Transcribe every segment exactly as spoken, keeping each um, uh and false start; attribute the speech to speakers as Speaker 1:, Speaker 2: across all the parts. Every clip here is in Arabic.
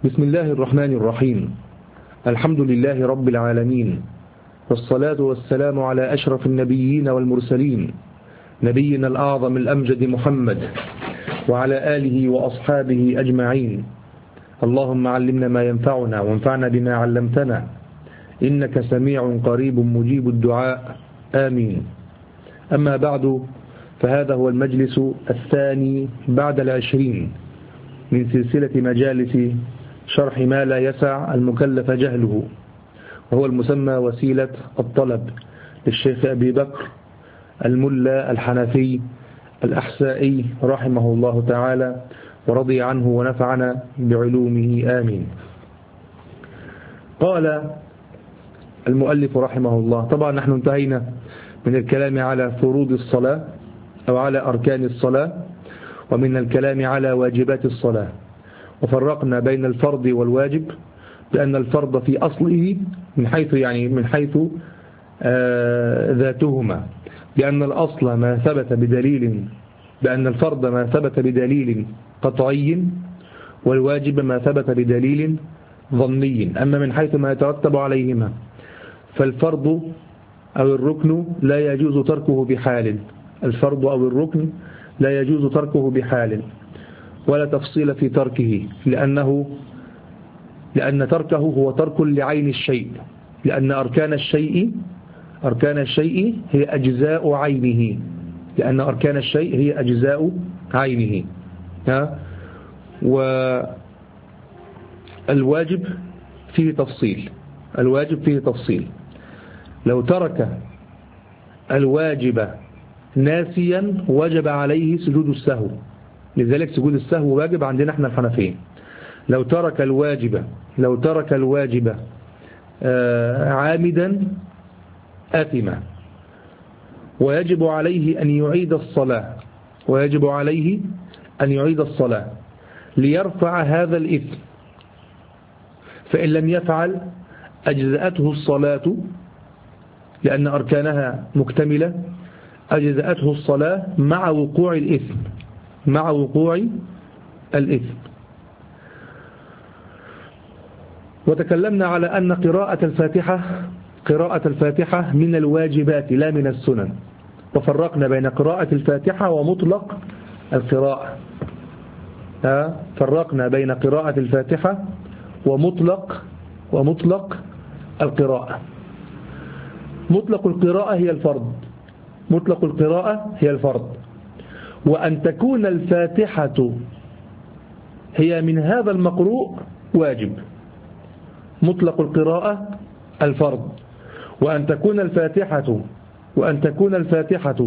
Speaker 1: بسم الله الرحمن الرحيم. الحمد لله رب العالمين، والصلاة والسلام على أشرف النبيين والمرسلين، نبينا الأعظم الأمجد محمد وعلى آله وأصحابه أجمعين. اللهم علمنا ما ينفعنا وانفعنا بما علمتنا، إنك سميع قريب مجيب الدعاء، آمين. أما بعد، فهذا هو المجلس الثاني بعد العشرين من سلسلة مجالس شرح ما لا يسع المكلف جهله، وهو المسمى وسيلة الطلب للشيخ أبي بكر الملا الحنفي الأحسائي رحمه الله تعالى ورضي عنه ونفعنا بعلومه، آمين. قال المؤلف رحمه الله، طبعا نحن انتهينا من الكلام على فروض الصلاة أو على أركان الصلاة، ومن الكلام على واجبات الصلاة، وفرقنا بين الفرض والواجب بأن الفرض في أصله من حيث يعني من حيث آه ذاتهما، بأن الأصل ما ثبت بدليل، بأن الفرض ما ثبت بدليل قطعي، والواجب ما ثبت بدليل ظني. أما من حيث ما يترتب عليهما، فالفرض أو الركن لا يجوز تركه بحال، الفرض أو الركن لا يجوز تركه بحال ولا تفصيل في تركه، لأنه لأن تركه هو ترك لعين الشيء، لأن أركان الشيء أركان الشيء هي أجزاء عينه، لأن أركان الشيء هي أجزاء عينه. ها؟ والواجب فيه تفصيل، الواجب فيه تفصيل. لو ترك الواجب ناسيا وجب عليه سجود السهو، لذلك سجود السهو واجب عندنا احنا الحنفيين. لو ترك الواجب لو ترك الواجب عامدا آثم، ويجب عليه أن يعيد الصلاة ويجب عليه أن يعيد الصلاة ليرفع هذا الإثم، فإن لم يفعل أجزأته الصلاة لأن أركانها مكتملة، أجزأته الصلاة مع وقوع الإثم مع وقوع الإثم. وتكلمنا على أن قراءة الفاتحة قراءة الفاتحة من الواجبات لا من السنن، وفرقنا بين قراءة الفاتحة ومطلق القراءة. فرقنا بين قراءة الفاتحة ومطلق ومطلق القراءة. مطلق القراءة هي الفرض مطلق القراءة هي الفرض وأن تكون الفاتحة هي من هذا المقروء واجب. مطلق القراءة الفرض، وأن تكون الفاتحة وأن تكون الفاتحة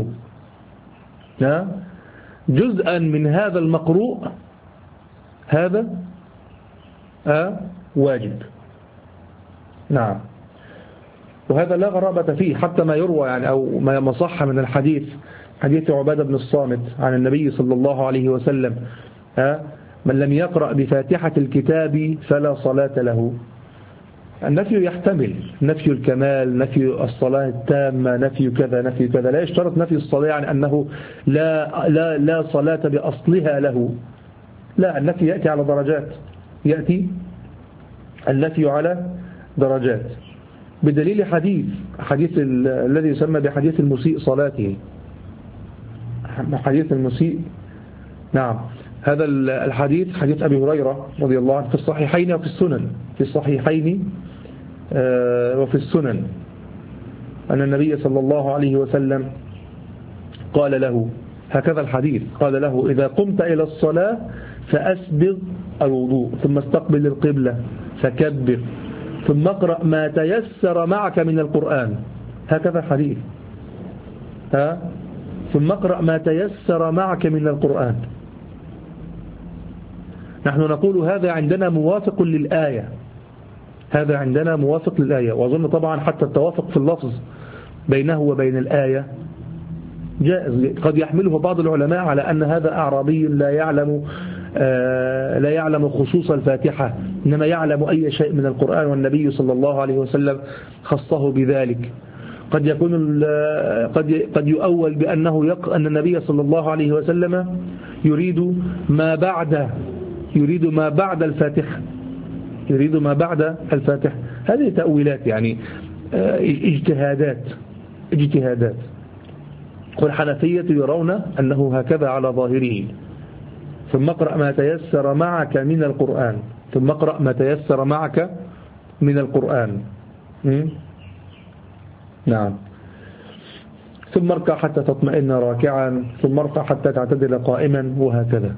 Speaker 1: جزءا من هذا المقروء، هذا واجب. نعم، وهذا لا غرابة فيه، حتى ما يروى يعني أو ما صح من الحديث، حديث عبادة بن الصامت عن النبي صلى الله عليه وسلم: من لم يقرأ بفاتحة الكتاب فلا صلاة له. النفي يحتمل نفي الكمال، نفي الصلاة التامة، نفي كذا نفي كذا، لا يشترط نفي الصلاة يعني أنه لا, لا, لا صلاة بأصلها له، لا، النفي يأتي على درجات، يأتي النفي على درجات بدليل حديث حديث الذي يسمى بحديث المسيء صلاته، حديث المسيء. نعم، هذا الحديث حديث أبي هريرة رضي الله عنه في الصحيحين وفي السنن في الصحيحين وفي السنن أن النبي صلى الله عليه وسلم قال له هكذا الحديث، قال له: إذا قمت إلى الصلاة فأسبغ الوضوء، ثم استقبل القبلة فكبر، ثم اقرأ ما تيسر معك من القرآن. هكذا الحديث، ها ثم اقرأ ما تيسر معك من القرآن. نحن نقول هذا عندنا موافق للآية، هذا عندنا موافق للآية، وأظن طبعا حتى التوافق في اللفظ بينه وبين الآية جائز. قد يحمله بعض العلماء على أن هذا أعرابي لا يعلم آه لا يعلم خصوص الفاتحة، إنما يعلم أي شيء من القرآن، والنبي صلى الله عليه وسلم خصه بذلك. قد يكون قد قد يؤول بأنه يق أن النبي صلى الله عليه وسلم يريد ما بعد يريد ما بعد الفاتحة، يريد ما بعد الفاتحة. هذه تأويلات يعني اجتهادات اجتهادات والحنفية يرون أنه هكذا على ظاهره. ثم اقرأ ما تيسر معك من القرآن ثم اقرأ ما تيسر معك من القرآن م? نعم. ثم اركع حتى تطمئن راكعا ثم ارفع حتى تعتدل قائما وهكذا.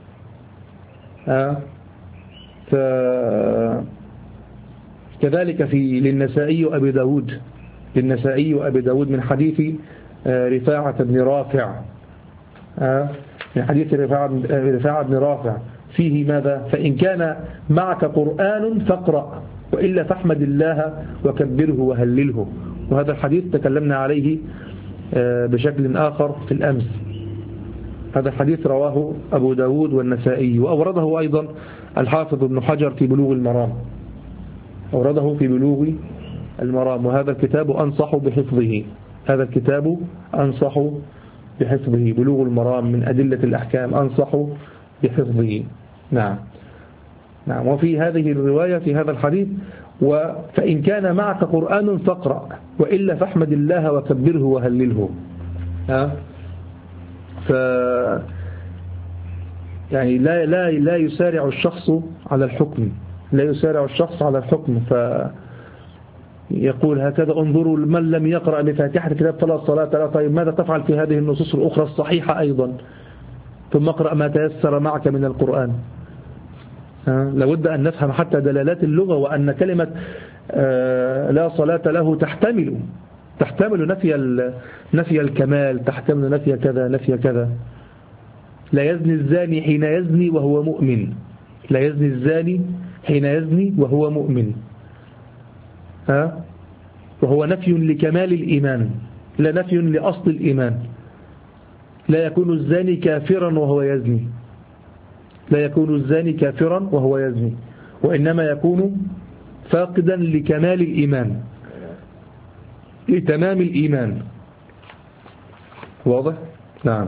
Speaker 1: آه. ف... كذلك في للنسائي وأبي داود للنسائي وأبي داود من حديث رفاعة بن رافع آه. من حديث رفاعة بن رافع فيه ماذا؟ فإن كان معك قرآن فاقرأ وإلا فاحمد الله وكبره وهلله. وهذا الحديث تكلمنا عليه بشكل آخر في الأمس. هذا الحديث رواه أبو داود والنسائي وأورده أيضا الحافظ ابن حجر في بلوغ المرام أورده في بلوغ المرام. وهذا الكتاب أنصح بحفظه هذا الكتاب أنصح بحفظه بلوغ المرام من أدلة الأحكام أنصح بحفظه. نعم نعم. وفي هذه الرواية في هذا الحديث فإن كان معك قرآن فاقرأ وإلا فاحمد الله وكبره وهلله. ها ف يعني لا لا لا يسارع الشخص على الحكم لا يسارع الشخص على الحكم فيقول هكذا انظروا من لم يقرأ بفاتحة الكتاب فلا صلاة له. طيب ماذا تفعل في هذه النصوص الأخرى الصحيحة أيضا؟ ثم اقرأ ما تيسر معك من القرآن. لابد أن نفهم حتى دلالات اللغة وأن كلمة لا صلاة له تحتمل تحتمل نفي نفي الكمال تحتمل نفي كذا نفي كذا. لا يزني الزاني حين يزني وهو مؤمن لا يزني الزاني حين يزني وهو مؤمن ها وهو نفي لكمال الإيمان لا نفي لأصل الإيمان. لا يكون الزاني كافرا وهو يزني لا يكون الزاني كافرا وهو يزني وإنما يكون فاقدا لكمال الإيمان لتمام الإيمان. واضح؟ نعم.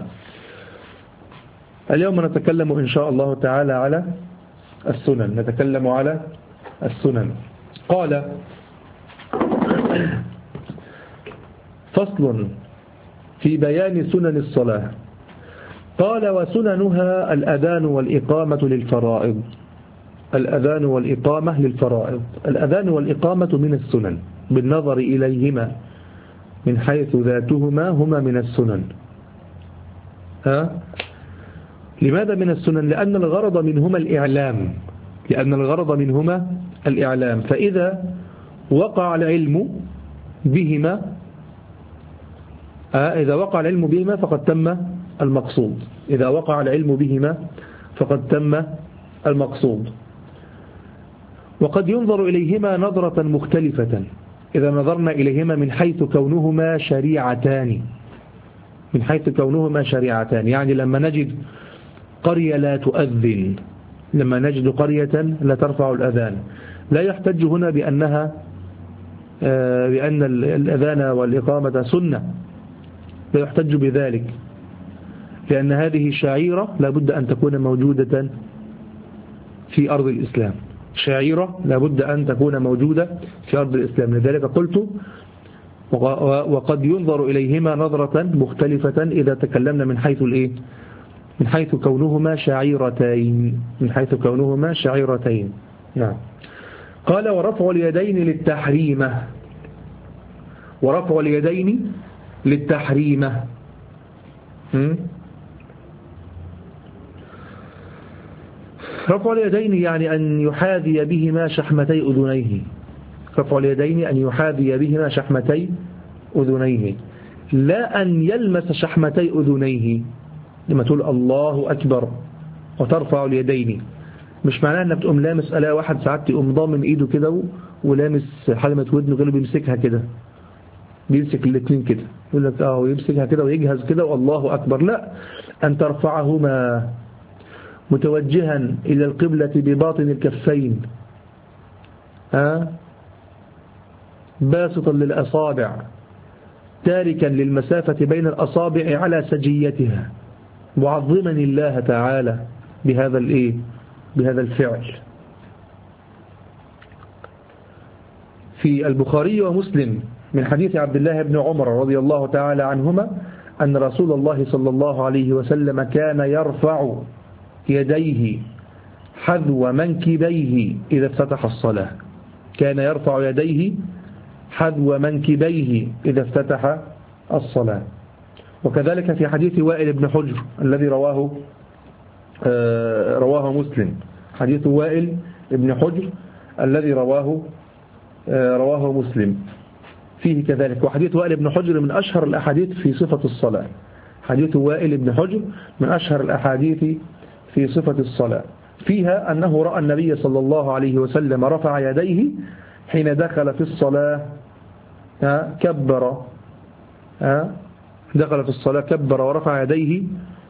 Speaker 1: اليوم نتكلم إن شاء الله تعالى على السنن نتكلم على السنن. قال فصل في بيان سنن الصلاة. قال وسننها الأذان والإقامة للفرائض الأذان والإقامة للفرائض. الأذان والإقامة من السنن بالنظر إليهما من حيث ذاتهما هما من السنن. ها؟ لماذا من السنن؟ لأن الغرض منهما الإعلام لأن الغرض منهما الإعلام. فإذا وقع العلم بهما إذا وقع العلم بهما فقد تم المقصود إذا وقع العلم بهما فقد تم المقصود. وقد ينظر إليهما نظرة مختلفة إذا نظرنا إليهما من حيث كونهما شريعتان من حيث كونهما شريعتان. يعني لما نجد قرية لا تؤذن لما نجد قرية لا ترفع الأذان لا يحتج هنا بأنها بأن الأذان والإقامة سنة لا يحتج بذلك لأن هذه شعيرة لابد أن تكون موجودة في أرض الإسلام شعيرة لابد أن تكون موجودة في أرض الإسلام. لذلك قلت وقد ينظر إليهما نظرة مختلفة إذا تكلمنا من حيث الإيه من حيث كونهما شعيرتين من حيث كونهما شعيرتين. نعم. قال ورفع اليدين للتحريمة ورفع اليدين للتحريمة رفع اليدين يعني أن يحاذي بهما شحمتي أذنيه رفع اليدين أن يحاذي بهما شحمتي أذنيه لا أن يلمس شحمتي أذنيه. لما تقول الله أكبر وترفع اليدين مش معناه أنك تقوم لامس ألا واحد ساعات يقوم ضامن إيده كده ولامس حلمة ودنه كده بيمسكها كده بيمسك الاثنين كده يقول لك اه ويمسكها كده ويجهز كده والله أكبر. لا أن ترفعهما متوجها إلى القبلة بباطن الكفين ها باسطا للأصابع تاركا للمسافة بين الأصابع على سجيتها معظما الله تعالى بهذا الايه بهذا الفعل. في البخاري ومسلم من حديث عبد الله بن عمر رضي الله تعالى عنهما أن رسول الله صلى الله عليه وسلم كان يرفع يديه حذو منكبيه إذا افتتح الصلاة. كان يرفع يديه حذو منكبيه إذا افتتح الصلاة. وكذلك في حديث وائل بن حجر الذي رواه آه رواه مسلم. حديث وائل بن حجر الذي رواه آه رواه مسلم فيه كذلك. وحديث وائل بن حجر من أشهر الأحاديث في صفة الصلاة. حديث وائل بن حجر من أشهر الأحاديث في صفة الصلاة، فيها أنه رأى النبي صلى الله عليه وسلم رفع يديه حين دخل في الصلاة كبر دخل في الصلاة كبر ورفع يديه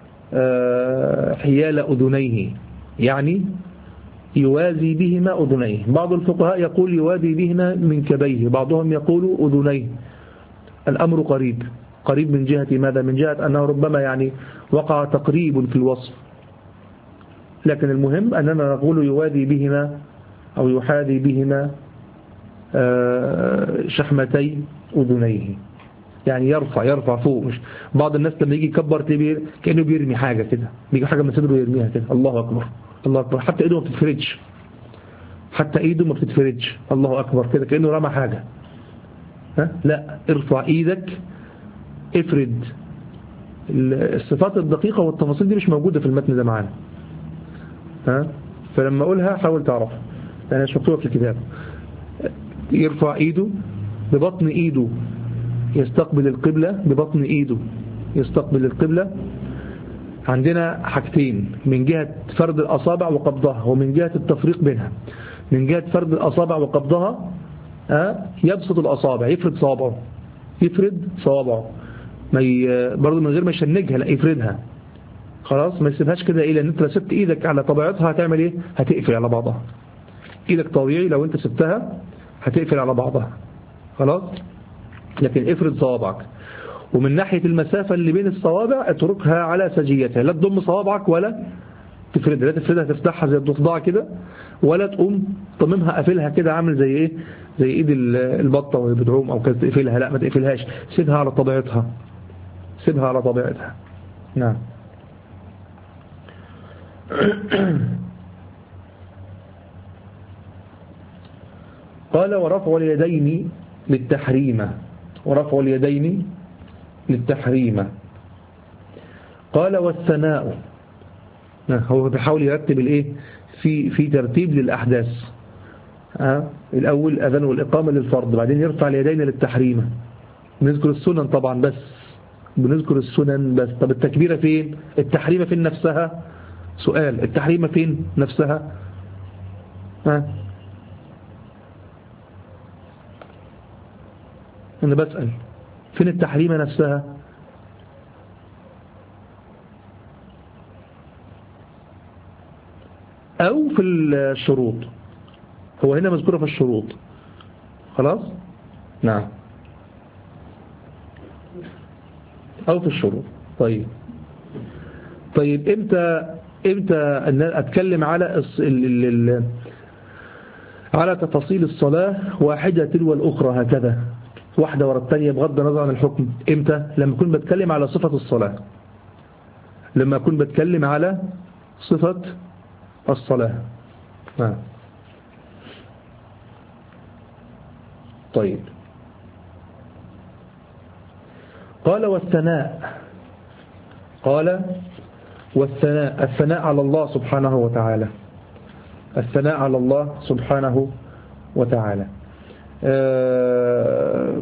Speaker 1: حيال أذنيه، يعني يوازي بهما أذنيه. بعض الفقهاء يقول يوازي بهما منكبيه، بعضهم يقول أذنيه. الأمر قريب قريب من جهة ماذا؟ من جهة أنه ربما يعني وقع تقريب في الوصف، لكن المهم أننا نقول يوازي بهما أو يحاذي بهما شحمتي أذنيه، يعني يرفع يرفع فوق. مش بعض الناس لما يجي يكبر كأنه بيرمي حاجة كده، بيجي حاجة من صدره يرميها كده، الله أكبر الله أكبر، حتى إيده ما بتتفردش، حتى إيده ما بتتفردش، الله أكبر كده كأنه رمى حاجة. ها؟ لا، ارفع إيدك، افرد. الصفات الدقيقة والتفاصيل دي مش موجودة في المتن ده معانا، ها؟ فلما أقولها حاول تعرف لأنها مش مكتوبة في الكتاب. يرفع إيده ببطن إيده يستقبل القبلة، ببطن إيده يستقبل القبلة. عندنا حاجتين، من جهة فرد الأصابع وقبضها، ومن جهة التفريق بينها. من جهة فرد الأصابع وقبضها يبسط الأصابع، يفرد صوابعه، يفرد صوابعه ما ي... برضه من غير ما يشنجها، لا يفردها خلاص، ما يسيبهاش كده ايه، لان انت لو سبت ايدك على طبيعتها هتعمل ايه؟ هتقفل على بعضها. ايدك طبيعي لو انت سبتها هتقفل على بعضها خلاص، لكن افرد صوابعك. ومن ناحية المسافة اللي بين الصوابع اتركها على سجيتها، لا تضم صوابعك ولا تفردها، لا تفردها تفتحها زي الضفدعة كده، ولا تقوم تضممها قافلها كده عامل زي ايه، زي ايد البطة وهي بتعوم او كده تقفلها، لا ما تقفلهاش، سيبها على طبيعتها، سيبها على طبيعتها. نعم. قال ورفع اليدين للتحريم، ورفع اليدين للتحريم. قال والثناء، هو بيحاول يرتب الايه في في ترتيب للاحداث. ها الاول الاذان والاقامه للفرض، بعدين يرفع اليدين للتحريم. بنذكر السنن طبعا، بس بنذكر السنن بس. طب التكبيره فين؟ التحريمه فين نفسها؟ سؤال، التحريمه فين نفسها؟ ها انا بسأل، فين التحريمه نفسها؟ أو في الشروط؟ هو هنا مذكورة في الشروط خلاص. نعم، أو في الشروط. طيب طيب امتى امتى أن أتكلم على ال ال ال على تفاصيل الصلاة واحدة تلو الأخرى هكذا، واحدة ورا الثانية بغض النظر عن الحكم؟ امتى؟ لما أكون بتكلم على صفة الصلاة، لما أكون بتكلم على صفة الصلاة. آه. طيب قال والثناء، قال والثناء، الثناء على الله سبحانه وتعالى، الثناء على الله سبحانه وتعالى. آه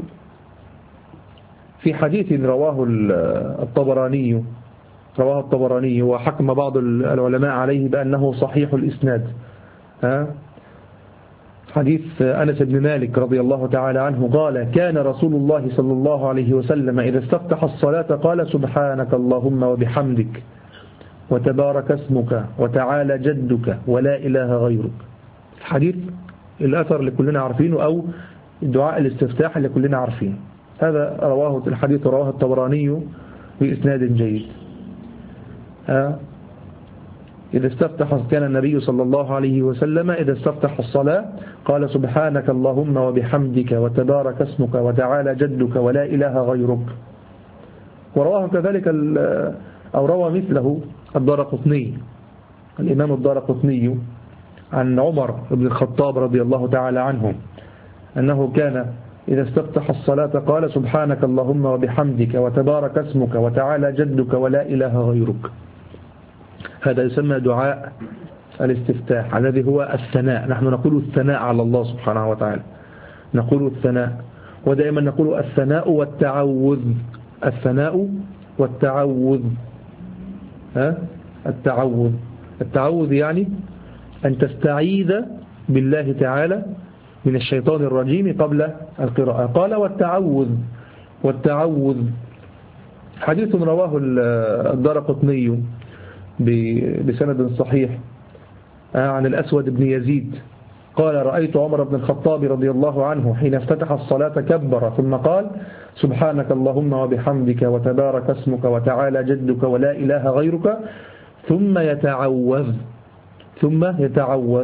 Speaker 1: في حديث رواه الطبراني رواه الطبراني وحكم بعض العلماء عليه بأنه صحيح الإسناد. ها حديث أنس بن مالك رضي الله تعالى عنه قال كان رسول الله صلى الله عليه وسلم إذا استفتح الصلاة قال سبحانك اللهم وبحمدك وتبارك اسمك وتعالى جدك ولا إله غيرك. الحديث الأثر اللي كلنا عارفينه، أو الدعاء الاستفتاح اللي كلنا عارفينه، هذا رواه الحديث رواه الطبراني بإسناد جيد. إذا استفتح كان النبي صلى الله عليه وسلم إذا استفتح الصلاة قال سبحانك اللهم وبحمدك وتبارك اسمك وتعالى جدك ولا إله غيرك. ورواه كذلك أو روى مثله الدارقطني الإمام الدارقطني عن عمر بن الخطاب رضي الله تعالى عنه أنه كان إذا استفتح الصلاة قال سبحانك اللهم وبحمدك وتبارك اسمك وتعالى جدك ولا إله غيرك. هذا يسمى دعاء الاستفتاح الذي هو الثناء. نحن نقول الثناء على الله سبحانه وتعالى، نقول الثناء، ودائما نقول الثناء والتعوذ، الثناء والتعوذ. ها؟ التعوذ التعوذ يعني أن تستعيذ بالله تعالى من الشيطان الرجيم قبل القراءة. قال والتعوذ والتعوذ حديث رواه الدارقطني بسند صحيح عن الأسود بن يزيد قال رأيت عمر بن الخطاب رضي الله عنه حين افتتح الصلاة كبر ثم قال سبحانك اللهم وبحمدك وتبارك اسمك وتعالى جدك ولا إله غيرك ثم يتعوذ ثم يتعوذ.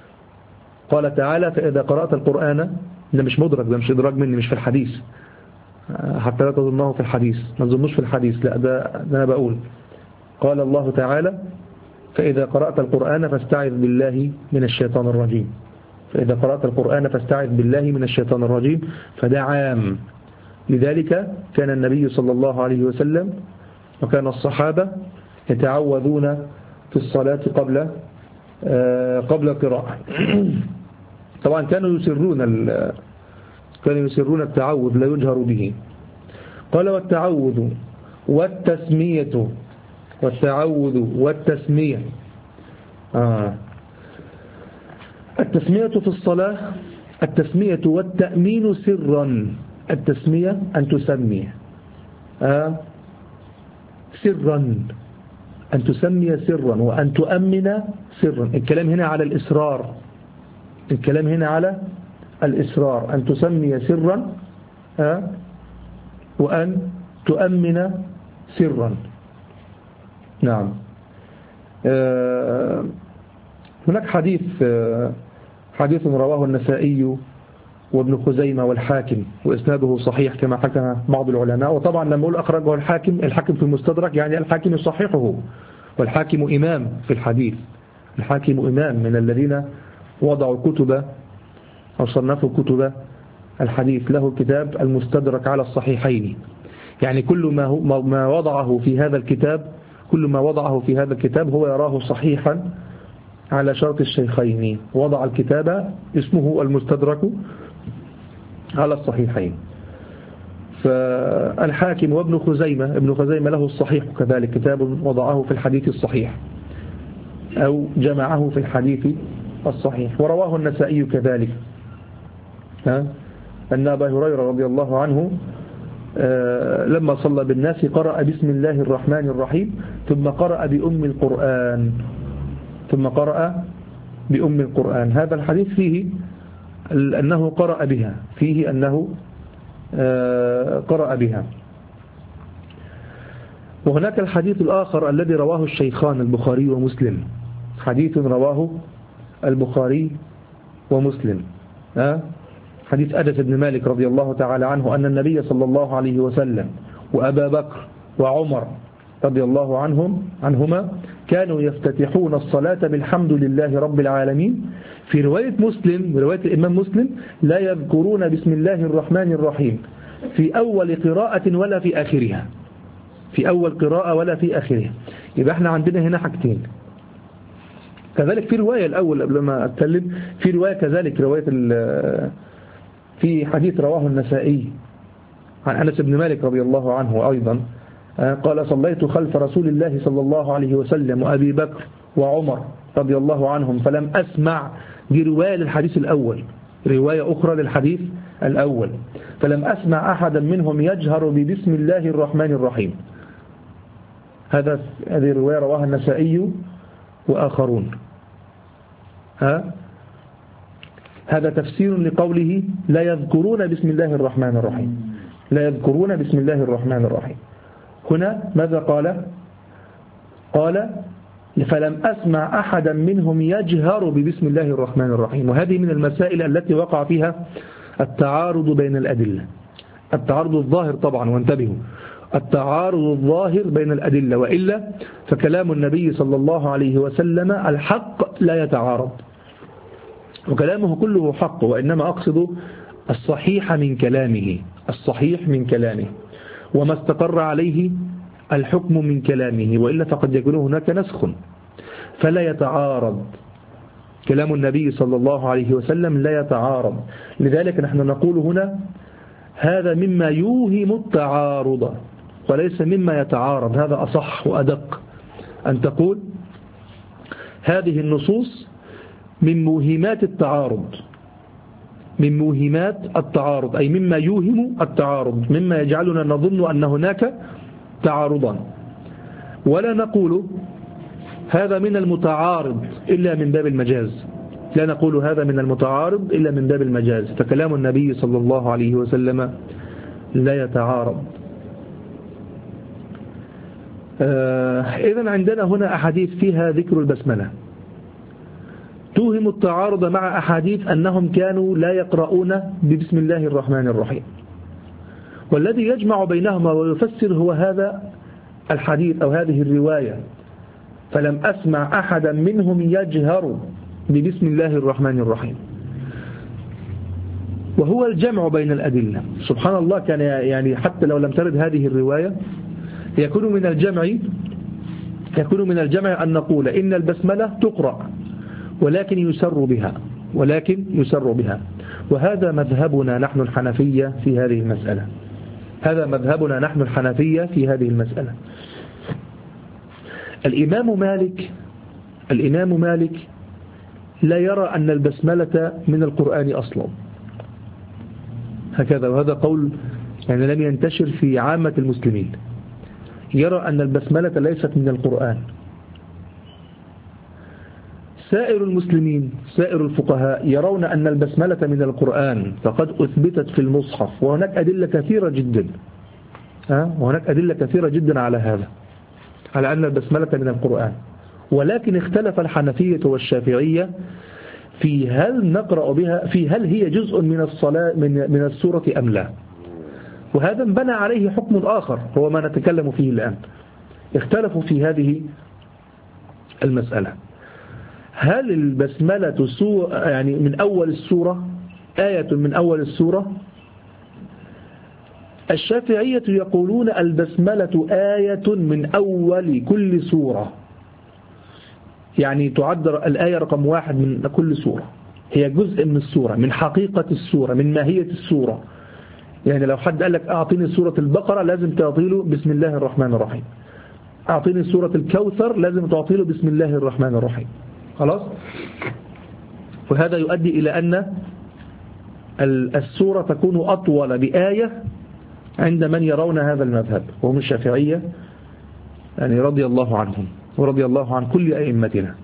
Speaker 1: قال تعالى فإذا قرأت القرآن، ده مش مدرك، ده مش إدراج مني، مش في الحديث حتى لا تظنه في الحديث، ما تظنوش في الحديث، لا ده, ده أنا بقول. قال الله تعالى فإذا قرأت القرآن فاستعذ بالله من الشيطان الرجيم، فإذا قرأت القرآن فاستعذ بالله من الشيطان الرجيم، فده عام. لذلك كان النبي صلى الله عليه وسلم وكان الصحابة يتعوذون في الصلاة قبل قبل القراءة. طبعا كانوا يسرون كانوا يسرون التعوذ لا يجهر به. قال والتعوذ والتسمية والتعوذ والتسمية آه. التسمية في الصلاة التسمية والتأمين سرا. التسمية أن تسمي آه. سرا، أن تسمي سرا وأن تؤمن سرا. الكلام هنا على الإسرار، الكلام هنا على الإسرار، أن تسمي سرا آه. وأن تؤمن سرا. نعم. آه هناك حديث آه حديث رواه النسائي وابن خزيمة والحاكم وإسناده صحيح كما حكى بعض العلماء. وطبعا لما أقول أخرجه الحاكم، الحاكم في المستدرك يعني الحاكم يصححه، والحاكم إمام في الحديث، الحاكم إمام من الذين وضعوا كتب أو صنفوا كتب الحديث، له كتاب المستدرك على الصحيحين. يعني كل ما, هو ما وضعه في هذا الكتاب كل ما وضعه في هذا الكتاب هو يراه صحيحا على شرط الشيخين. وضع الكتاب اسمه المستدرك على الصحيحين. فالحاكم وابن خزيمة، ابن خزيمة له الصحيح كذلك، كتاب وضعه في الحديث الصحيح أو جمعه في الحديث الصحيح. ورواه النسائي كذلك أن أبا هريرة رضي الله عنه لما صلى بالناس قرأ بسم الله الرحمن الرحيم ثم قرأ بأم القرآن ثم قرأ بأم القرآن. هذا الحديث فيه أنه قرأ بها، فيه أنه قرأ بها. وهناك الحديث الآخر الذي رواه الشيخان البخاري ومسلم، حديث رواه البخاري ومسلم حديث أنس بن مالك رضي الله تعالى عنه أن النبي صلى الله عليه وسلم وأبا بكر وعمر رضي الله عنهم عنهما كانوا يفتتحون الصلاة بالحمد لله رب العالمين. في رواية مسلم، رواية الإمام مسلم، لا يذكرون بسم الله الرحمن الرحيم في أول قراءة ولا في آخرها، في أول قراءة ولا في آخرها. يبقى احنا عندنا هنا حاجتين. كذلك في رواية الأول قبل ما أتكلم، في رواية كذلك رواية في حديث رواه النسائي عن أنس بن مالك رضي الله عنه أيضا قال صليت خلف رسول الله صلى الله عليه وسلم وأبي بكر وعمر رضي الله عنهم فلم أسمع، دي رواية للحديث الأول، رواية أخرى للحديث الأول، فلم أسمع أحدا منهم يجهر ببسم الله الرحمن الرحيم. هذا هذه الرواية رواها النسائي وآخرون. ها هذا تفسير لقوله لا يذكرون بسم الله الرحمن الرحيم، لا يذكرون بسم الله الرحمن الرحيم. هنا ماذا قال؟ قال فلم أسمع أحدا منهم يجهر ببسم الله الرحمن الرحيم. وهذه من المسائل التي وقع فيها التعارض بين الأدلة، التعارض الظاهر طبعا، وانتبهوا، التعارض الظاهر بين الأدلة، وإلا فكلام النبي صلى الله عليه وسلم الحق لا يتعارض، وكلامه كله حق، وإنما أقصد الصحيح من كلامه، الصحيح من كلامه، وما استقر عليه الحكم من كلامه، وإلا فقد يكون هناك نسخ فلا يتعارض. كلام النبي صلى الله عليه وسلم لا يتعارض. لذلك نحن نقول هنا هذا مما يوهم التعارض وليس مما يتعارض. هذا أصح وأدق أن تقول هذه النصوص من موهمات التعارض، من موهمات التعارض، أي مما يوهم التعارض، مما يجعلنا نظن أن هناك تعارضا، ولا نقول هذا من المتعارض إلا من باب المجاز، لا نقول هذا من المتعارض إلا من باب المجاز. فكلام النبي صلى الله عليه وسلم لا يتعارض. آه إذن عندنا هنا أحاديث فيها ذكر البسملة توهم التعارض مع أحاديث أنهم كانوا لا يقرؤون ببسم الله الرحمن الرحيم، والذي يجمع بينهما ويفسر هو هذا الحديث أو هذه الرواية، فلم أسمع أحدا منهم يجهر ببسم الله الرحمن الرحيم، وهو الجمع بين الأدلة. سبحان الله، كان يعني حتى لو لم ترد هذه الرواية يكون من الجمع يكون من الجمع أن نقول إن البسملة تقرأ ولكن يسر بها، ولكن يسر بها، وهذا مذهبنا نحن الحنفية في هذه المسألة، هذا مذهبنا نحن الحنفية في هذه المسألة. الإمام مالك الإمام مالك لا يرى أن البسملة من القرآن أصلا، هكذا، وهذا قول يعني لم ينتشر في عامة المسلمين، يرى أن البسملة ليست من القرآن. سائر المسلمين سائر الفقهاء يرون أن البسملة من القرآن، فقد أثبتت في المصحف، وهناك أدلة كثيرة جدا ها وهناك أدلة كثيرة جدا على هذا، على أن البسملة من القرآن. ولكن اختلف الحنفية والشافعية في هل نقرأ بها، في هل هي جزء من الصلاة من من السورة أم لا، وهذا انبنى عليه حكم آخر هو ما نتكلم فيه الآن. اختلفوا في هذه المسألة، هل البسملة سورة يعني من أول السورة، آية من أول السورة؟ الشافعية يقولون البسملة آية من أول كل سورة، يعني تعد الآية رقم واحد من كل سورة، هي جزء من السورة، من حقيقة السورة، من ماهية السورة. يعني لو حد قال لك أعطيني سورة البقرة لازم تعطيله بسم الله الرحمن الرحيم، أعطيني سورة الكوثر لازم تعطيله بسم الله الرحمن الرحيم، خلاص. وهذا يؤدي إلى أن السورة تكون أطول بآية عند من يرون هذا المذهب، وهم الشافعية يعني رضي الله عنهم ورضي الله عن كل أئمتنا.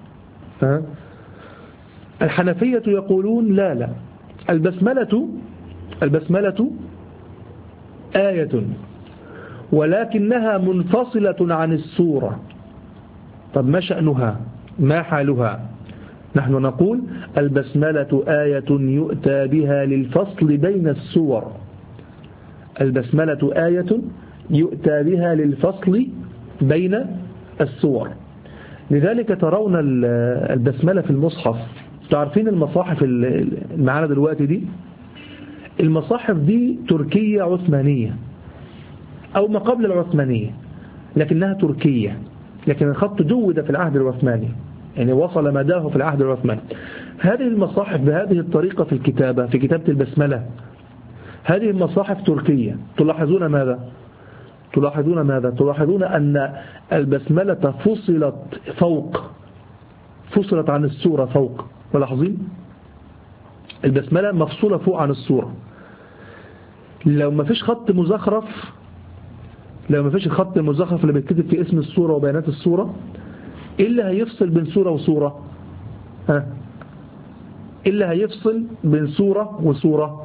Speaker 1: الحنفية يقولون لا لا البسملة البسملة آية ولكنها منفصلة عن السورة. طب ما شأنها؟ ما حالها؟ نحن نقول البسملة آية يؤتى بها للفصل بين السور، البسملة آية يؤتى بها للفصل بين السور. لذلك ترون البسملة في المصحف، تعرفين المصاحف المعانا دلوقتي دي، المصاحف دي تركية عثمانية أو ما قبل العثمانية، لكنها تركية، لكن الخط جود في العهد العثماني، يعني وصل مداه في العهد العثماني. هذه المصاحف بهذه الطريقة في الكتابة، في كتابة البسملة، هذه المصاحف تركية. تلاحظون ماذا؟ تلاحظون ماذا؟ تلاحظون أن البسملة فصلت فوق، فصلت عن السورة فوق، ملاحظين؟ البسملة مفصولة فوق عن السورة. لو ما فيش خط مزخرف، لو ما فيش الخط المزخرف اللي بيتكتب في اسم السورة وبيانات السورة، إيه اللي هيفصل بين سورة وسورة؟ ها؟ إيه اللي هيفصل بين سورة وسورة؟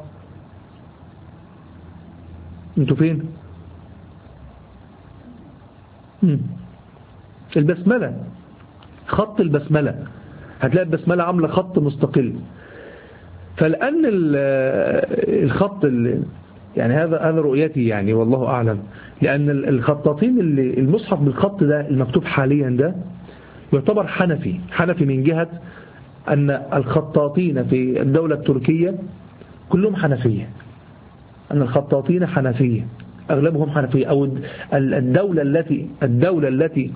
Speaker 1: انتوا فين؟ مم. البسملة خط البسملة، هتلاقي البسملة عاملة خط مستقل. فالآن الخط يعني هذا هذا رؤيتي يعني والله أعلم، لأن الخطاطين اللي المصحف بالخط ده المكتوب حاليا ده يعتبر حنفي حنفي من جهة أن الخطاطين في الدولة التركية كلهم حنفية، أن الخطاطين حنفية أغلبهم حنفية، أو الدولة التي الدولة التي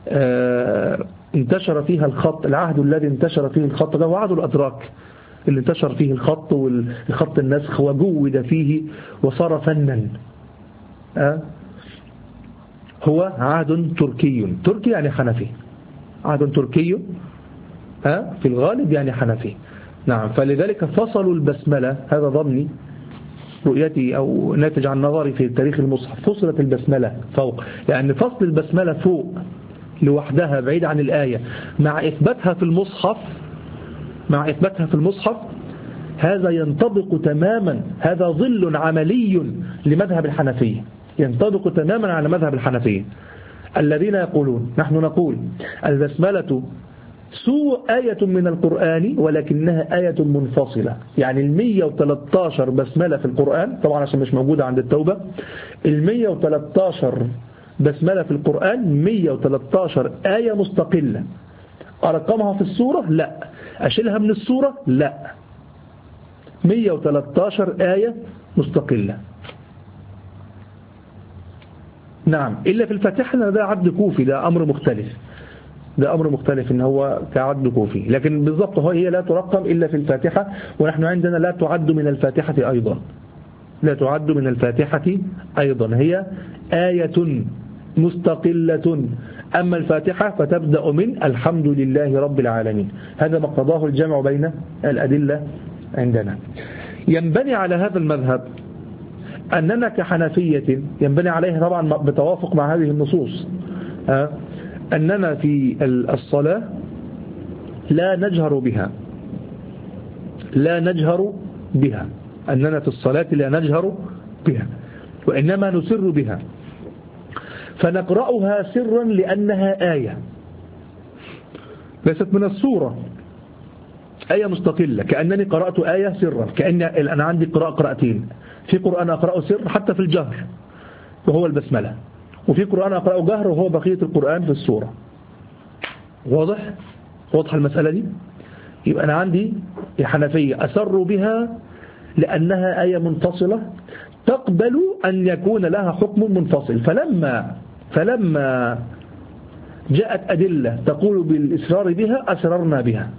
Speaker 1: انتشر فيها الخط، العهد الذي انتشر فيه الخط ده هو عهد الأتراك اللي انتشر فيه الخط والخط النسخ وجود فيه وصار فنا. أه؟ هو عهد تركي، تركي يعني حنفي، عهد تركي أه؟ في الغالب يعني حنفي. نعم، فلذلك فصلوا البسملة، هذا ظني رؤيتي أو ناتج عن نظري في تاريخ المصحف، فصلت البسملة فوق، لأن فصل البسملة فوق لوحدها بعيد عن الآية مع إثباتها في المصحف مع إثباتها في المصحف هذا ينطبق تماما، هذا ظل عملي لمذهب الحنفية، ينطبق تماما على مذهب الحنفية الذين يقولون، نحن نقول البسملة سوء آية من القرآن ولكنها آية منفصلة. يعني المية وتلتاشر بسملة في القرآن، طبعا عشان مش موجودة عند التوبة، المية وتلتاشر بسملة في القرآن مية وتلتاشر آية مستقلة. أرقمها في السورة؟ لا. أشيلها من السورة؟ لا. مية وتلتاشر آية مستقلة. نعم، إلا في الفاتحة ده عد كوفي، ده أمر مختلف، ده أمر مختلف إن هو كعد كوفي، لكن بالضبط هو هي لا ترقم إلا في الفاتحة، ونحن عندنا لا تعد من الفاتحة أيضا، لا تعد من الفاتحة أيضا، هي آية مستقلة. أما الفاتحة فتبدأ من الحمد لله رب العالمين. هذا ما اقتضاه الجمع بين الأدلة عندنا. ينبني على هذا المذهب أننا كحنفية ينبني عليه طبعا بتوافق مع هذه النصوص أننا في الصلاة لا نجهر بها لا نجهر بها أننا في الصلاة لا نجهر بها وإنما نسر بها، فنقرأها سرا لأنها آية ليست من السورة، آية مستقلة، كأنني قرأت آية سرا، كأن أنا عندي قراءة قراءتين، في قرآن أقرأه سر حتى في الجهر وهو البسملة، وفي قرآن أقرأه جهر وهو بقية القرآن في السورة. واضح؟ واضح المسألة دي؟ يبقى أنا عندي الحنفية أسر بها لأنها آية منفصلة تقبل أن يكون لها حكم منفصل، فلما فلما جاءت أدلة تقول بالإسرار بها أسررنا بها.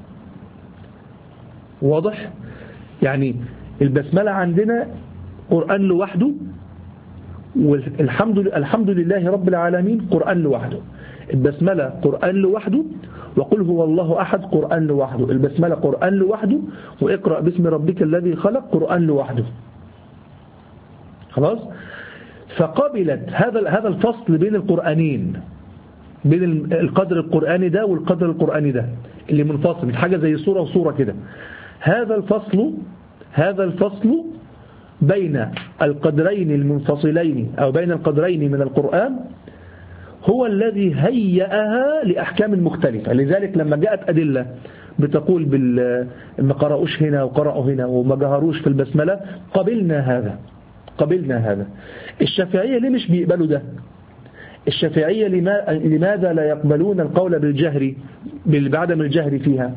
Speaker 1: واضح؟ يعني البسملة عندنا قرآن لوحده، والحمد الحمد لله رب العالمين قرآن لوحده، البسملة قرآن لوحده، وقل هو الله أحد قرآن لوحده، البسملة قرآن لوحده، وإقرأ باسم ربك الذي خلق قرآن لوحده. خلاص؟ فقبلت هذا هذا الفصل بين القرآنين، بين القدر القرآني ده والقدر القرآني ده اللي منفصل، مش حاجة زي صورة وصورة كده. هذا الفصل هذا الفصل بين القدرين المنفصلين أو بين القدرين من القرآن هو الذي هيئها لأحكام مختلفة. لذلك لما جاءت أدلة بتقول بال ما قرأوش هنا وقرأوا هنا وما جهروش في البسملة، قبلنا هذا قبلنا هذا. الشافعية ليه مش بيقبلوا ده؟ الشافعية لماذا لا يقبلون القول بالجهر بعدم الجهر فيها؟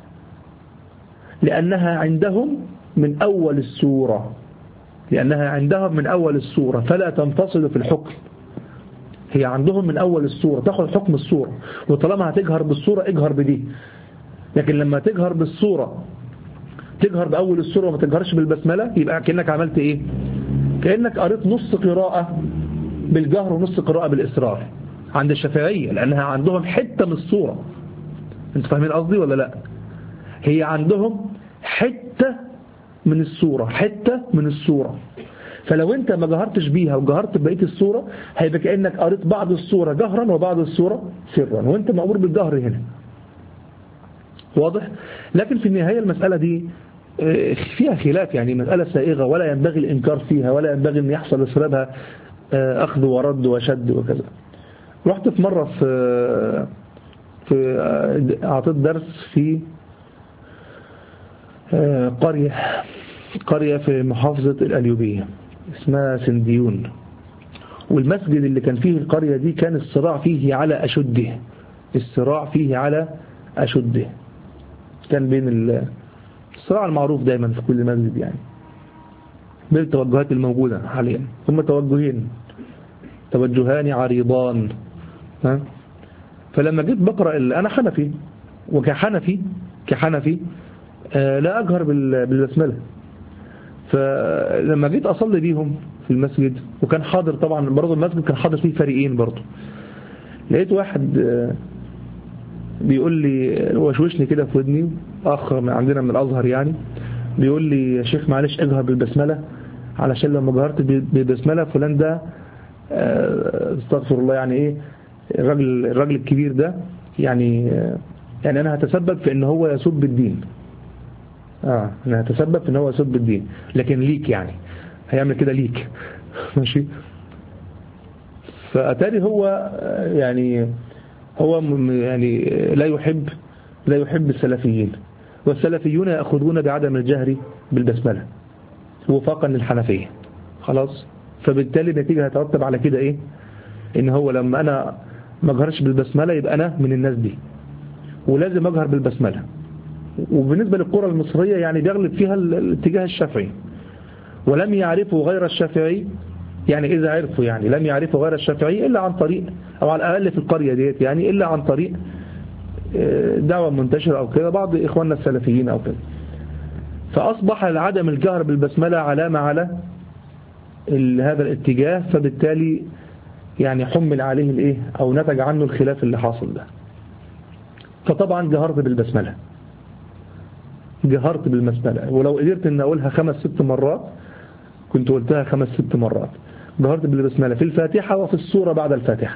Speaker 1: لأنها عندهم من أول السورة لأنها عندهم من أول السورة فلا تنفصل في الحكم. هي عندهم من أول السورة تأخذ حكم السورة، وطالما هتجهر بالسورة اجهر بدي. لكن لما تجهر بالسورة تجهر بأول السورة وما تجهرش بالبسملة، يبقى كأنك عملت إيه؟ كأنك قريت نص قراءة بالجهر ونص قراءة بالإسرار عند الشافعية، لأنها عندهم حتة من السورة. انت فاهمين قصدي ولا لا؟ هي عندهم حتة من السورة حتة من السورة فلو انت ما جهرتش بيها وجهرت بقية السورة هيبقى كأنك قريت بعض السورة جهرا وبعض السورة سرا، وانت مأمور بالجهر هنا. واضح؟ لكن في النهاية المسألة دي فيها خلاف، يعني مسألة سائغة ولا ينبغي الإنكار فيها ولا ينبغي أن يحصل بسببها أخذ ورد وشد وكذا. رحت في مرة في في أعطيت درس في قرية قرية في محافظة القليوبية اسمها سنديون، والمسجد اللي كان فيه القرية دي كان الصراع فيه على أشده الصراع فيه على أشده كان بين الصراع المعروف دايما في كل مسجد يعني بين التوجهات الموجودة حاليا. هم توجهين توجهان عريضان ها؟ فلما جيت بقرأ أنا حنفي وكحنفي كحنفي آه لا أجهر بالبسملة، فلما جيت أصلي بيهم في المسجد وكان حاضر طبعا برضو المسجد كان حاضر فيه فريقين برضو، لقيت واحد آه بيقول لي وشوشني كده في ودني أخ عندنا من الأزهر يعني بيقول لي يا شيخ معلش أجهر بالبسملة علشان لما جهرت بالبسملة فلان ده آه استغفر الله يعني إيه الراجل الراجل الكبير ده يعني يعني أنا هتسبب في إن هو يسب الدين. آه أنا هتسبب في إن هو يسب الدين لكن ليك يعني هيعمل كده ليك ماشي. فأتاري هو يعني هو يعني لا يحب لا يحب السلفيين، والسلفيون يأخذون بعدم الجهر بالبسملة وفاقا للحنفية خلاص. فبالتالي النتيجة هترتب على كده إيه إن هو لما أنا ما أجهرش بالبسملة يبقى أنا من الناس دي ولازم أجهر بالبسملة. وبالنسبة للقرى المصرية يعني بيغلب فيها الاتجاه الشافعي، ولم يعرفوا غير الشافعي يعني إذا عرفوا يعني لم يعرفوا غير الشافعي إلا عن طريق أو على الأقل في القرية ديت يعني إلا عن طريق دعوة منتشرة أو كده بعض إخواننا السلفيين أو كده. فأصبح عدم الجهر بالبسملة علامة على هذا الاتجاه، فبالتالي يعني حمل عليه الإيه أو نتج عنه الخلاف اللي حاصل ده. فطبعا جهرت بالبسملة جهرت بالبسملة ولو قدرت أن أقولها خمس ست مرات كنت قلتها خمس ست مرات. جهرت بالبسملة في الفاتحة وفي السورة بعد الفاتحة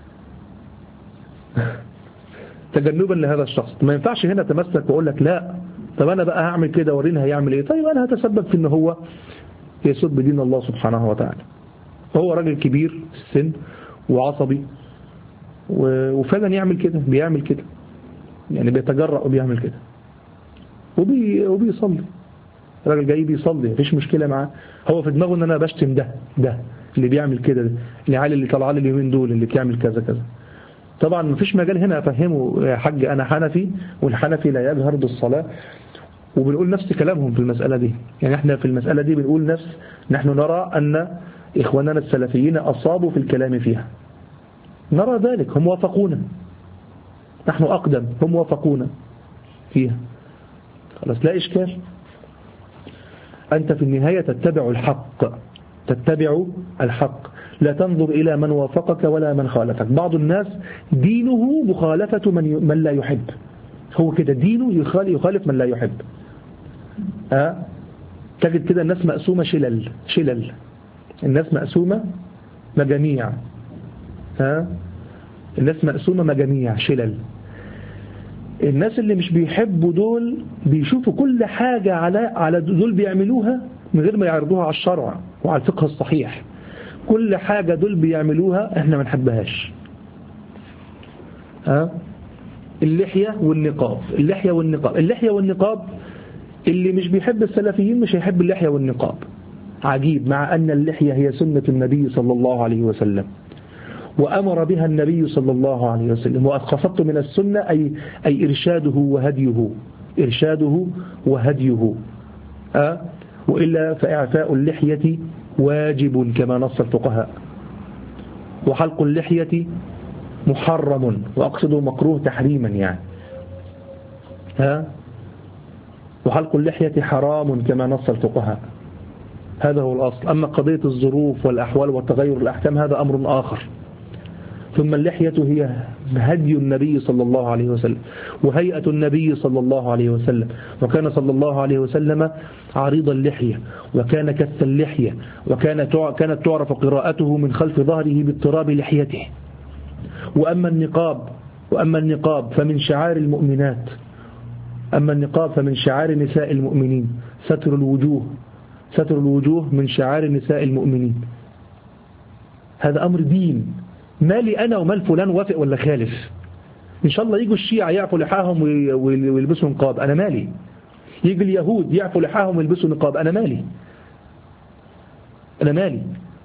Speaker 1: تجنبا لهذا الشخص. ما ينفعش هنا تمسك وأقول لك لا طب أنا بقى هعمل كده ورينا هيعمل إيه. طيب أنا هتسبب في أن هو يسب دين الله سبحانه وتعالى. هو راجل كبير في السن وعصبي وفعلا يعمل كده بيعمل كده يعني بيتجرأ وبيعمل كده وبي وبيصلي. راجل جاي بيصلي مفيش مشكلة معاه. هو في دماغه ان انا بشتم ده ده اللي بيعمل كده العيال اللي طالعه لي اليومين دول اللي بتعمل كذا كذا. طبعا مفيش مجال هنا افهمه يا حاج انا حنفي والحنفي لا يجهر بالصلاة، وبنقول نفس كلامهم في المسألة دي. يعني احنا في المسألة دي بنقول نفس نحن نرى ان اخواننا السلفيين اصابوا في الكلام فيها نرى ذلك هم وافقونا نحن اقدم هم وافقونا فيها خلاص لا إشكال. أنت في النهاية تتبع الحق تتبع الحق لا تنظر إلى من وافقك ولا من خالفك. بعض الناس دينه مخالفة من, من لا يحب. هو كده دينه يخالف من لا يحب. أه؟ تجد كده الناس مقسومة شلل شلل الناس مقسومة مجاميع. أه؟ الناس مقسومة مجاميع شلل. الناس اللي مش بيحبوا دول بيشوفوا كل حاجة على على دول بيعملوها من غير ما يعرضوها على الشرع وعلى الفقه الصحيح. كل حاجة دول بيعملوها احنا ما نحبهاش. ها اللحية والنقاب اللحية والنقاب اللحية والنقاب اللي مش بيحب السلفيين مش هيحب اللحية والنقاب. عجيب مع أن اللحية هي سنة النبي صلى الله عليه وسلم وأمر بها النبي صلى الله عليه وسلم. وقصدت من السنة أي, أي إرشاده وهديه إرشاده وهديه أه؟ وإلا فإعفاء اللحية واجب كما نص الفقهاء، وحلق اللحية محرم وأقصد مكروه تحريما يعني ها أه؟ وحلق اللحية حرام كما نص الفقهاء. هذا هو الأصل. أما قضية الظروف والأحوال وتغير الأحكام هذا أمر آخر. ثم اللحية هي هدي النبي صلى الله عليه وسلم وهيئة النبي صلى الله عليه وسلم، وكان صلى الله عليه وسلم عريض اللحية وكان كث اللحية وكان كانت تعرف قراءته من خلف ظهره باضطراب لحيته. وأما النقاب وأما النقاب فمن شعار المؤمنات أما النقاب فمن شعار نساء المؤمنين. ستر الوجوه ستر الوجوه من شعار نساء المؤمنين. هذا أمر دين. ما لي أنا ومال فلان وافق ولا خالف. إن شاء الله يجوا الشيعة يعفوا لحاهم ويلبسوا نقاب، أنا مالي. يجي اليهود يعفوا لحاهم ويلبسوا نقاب، أنا مالي أنا مالي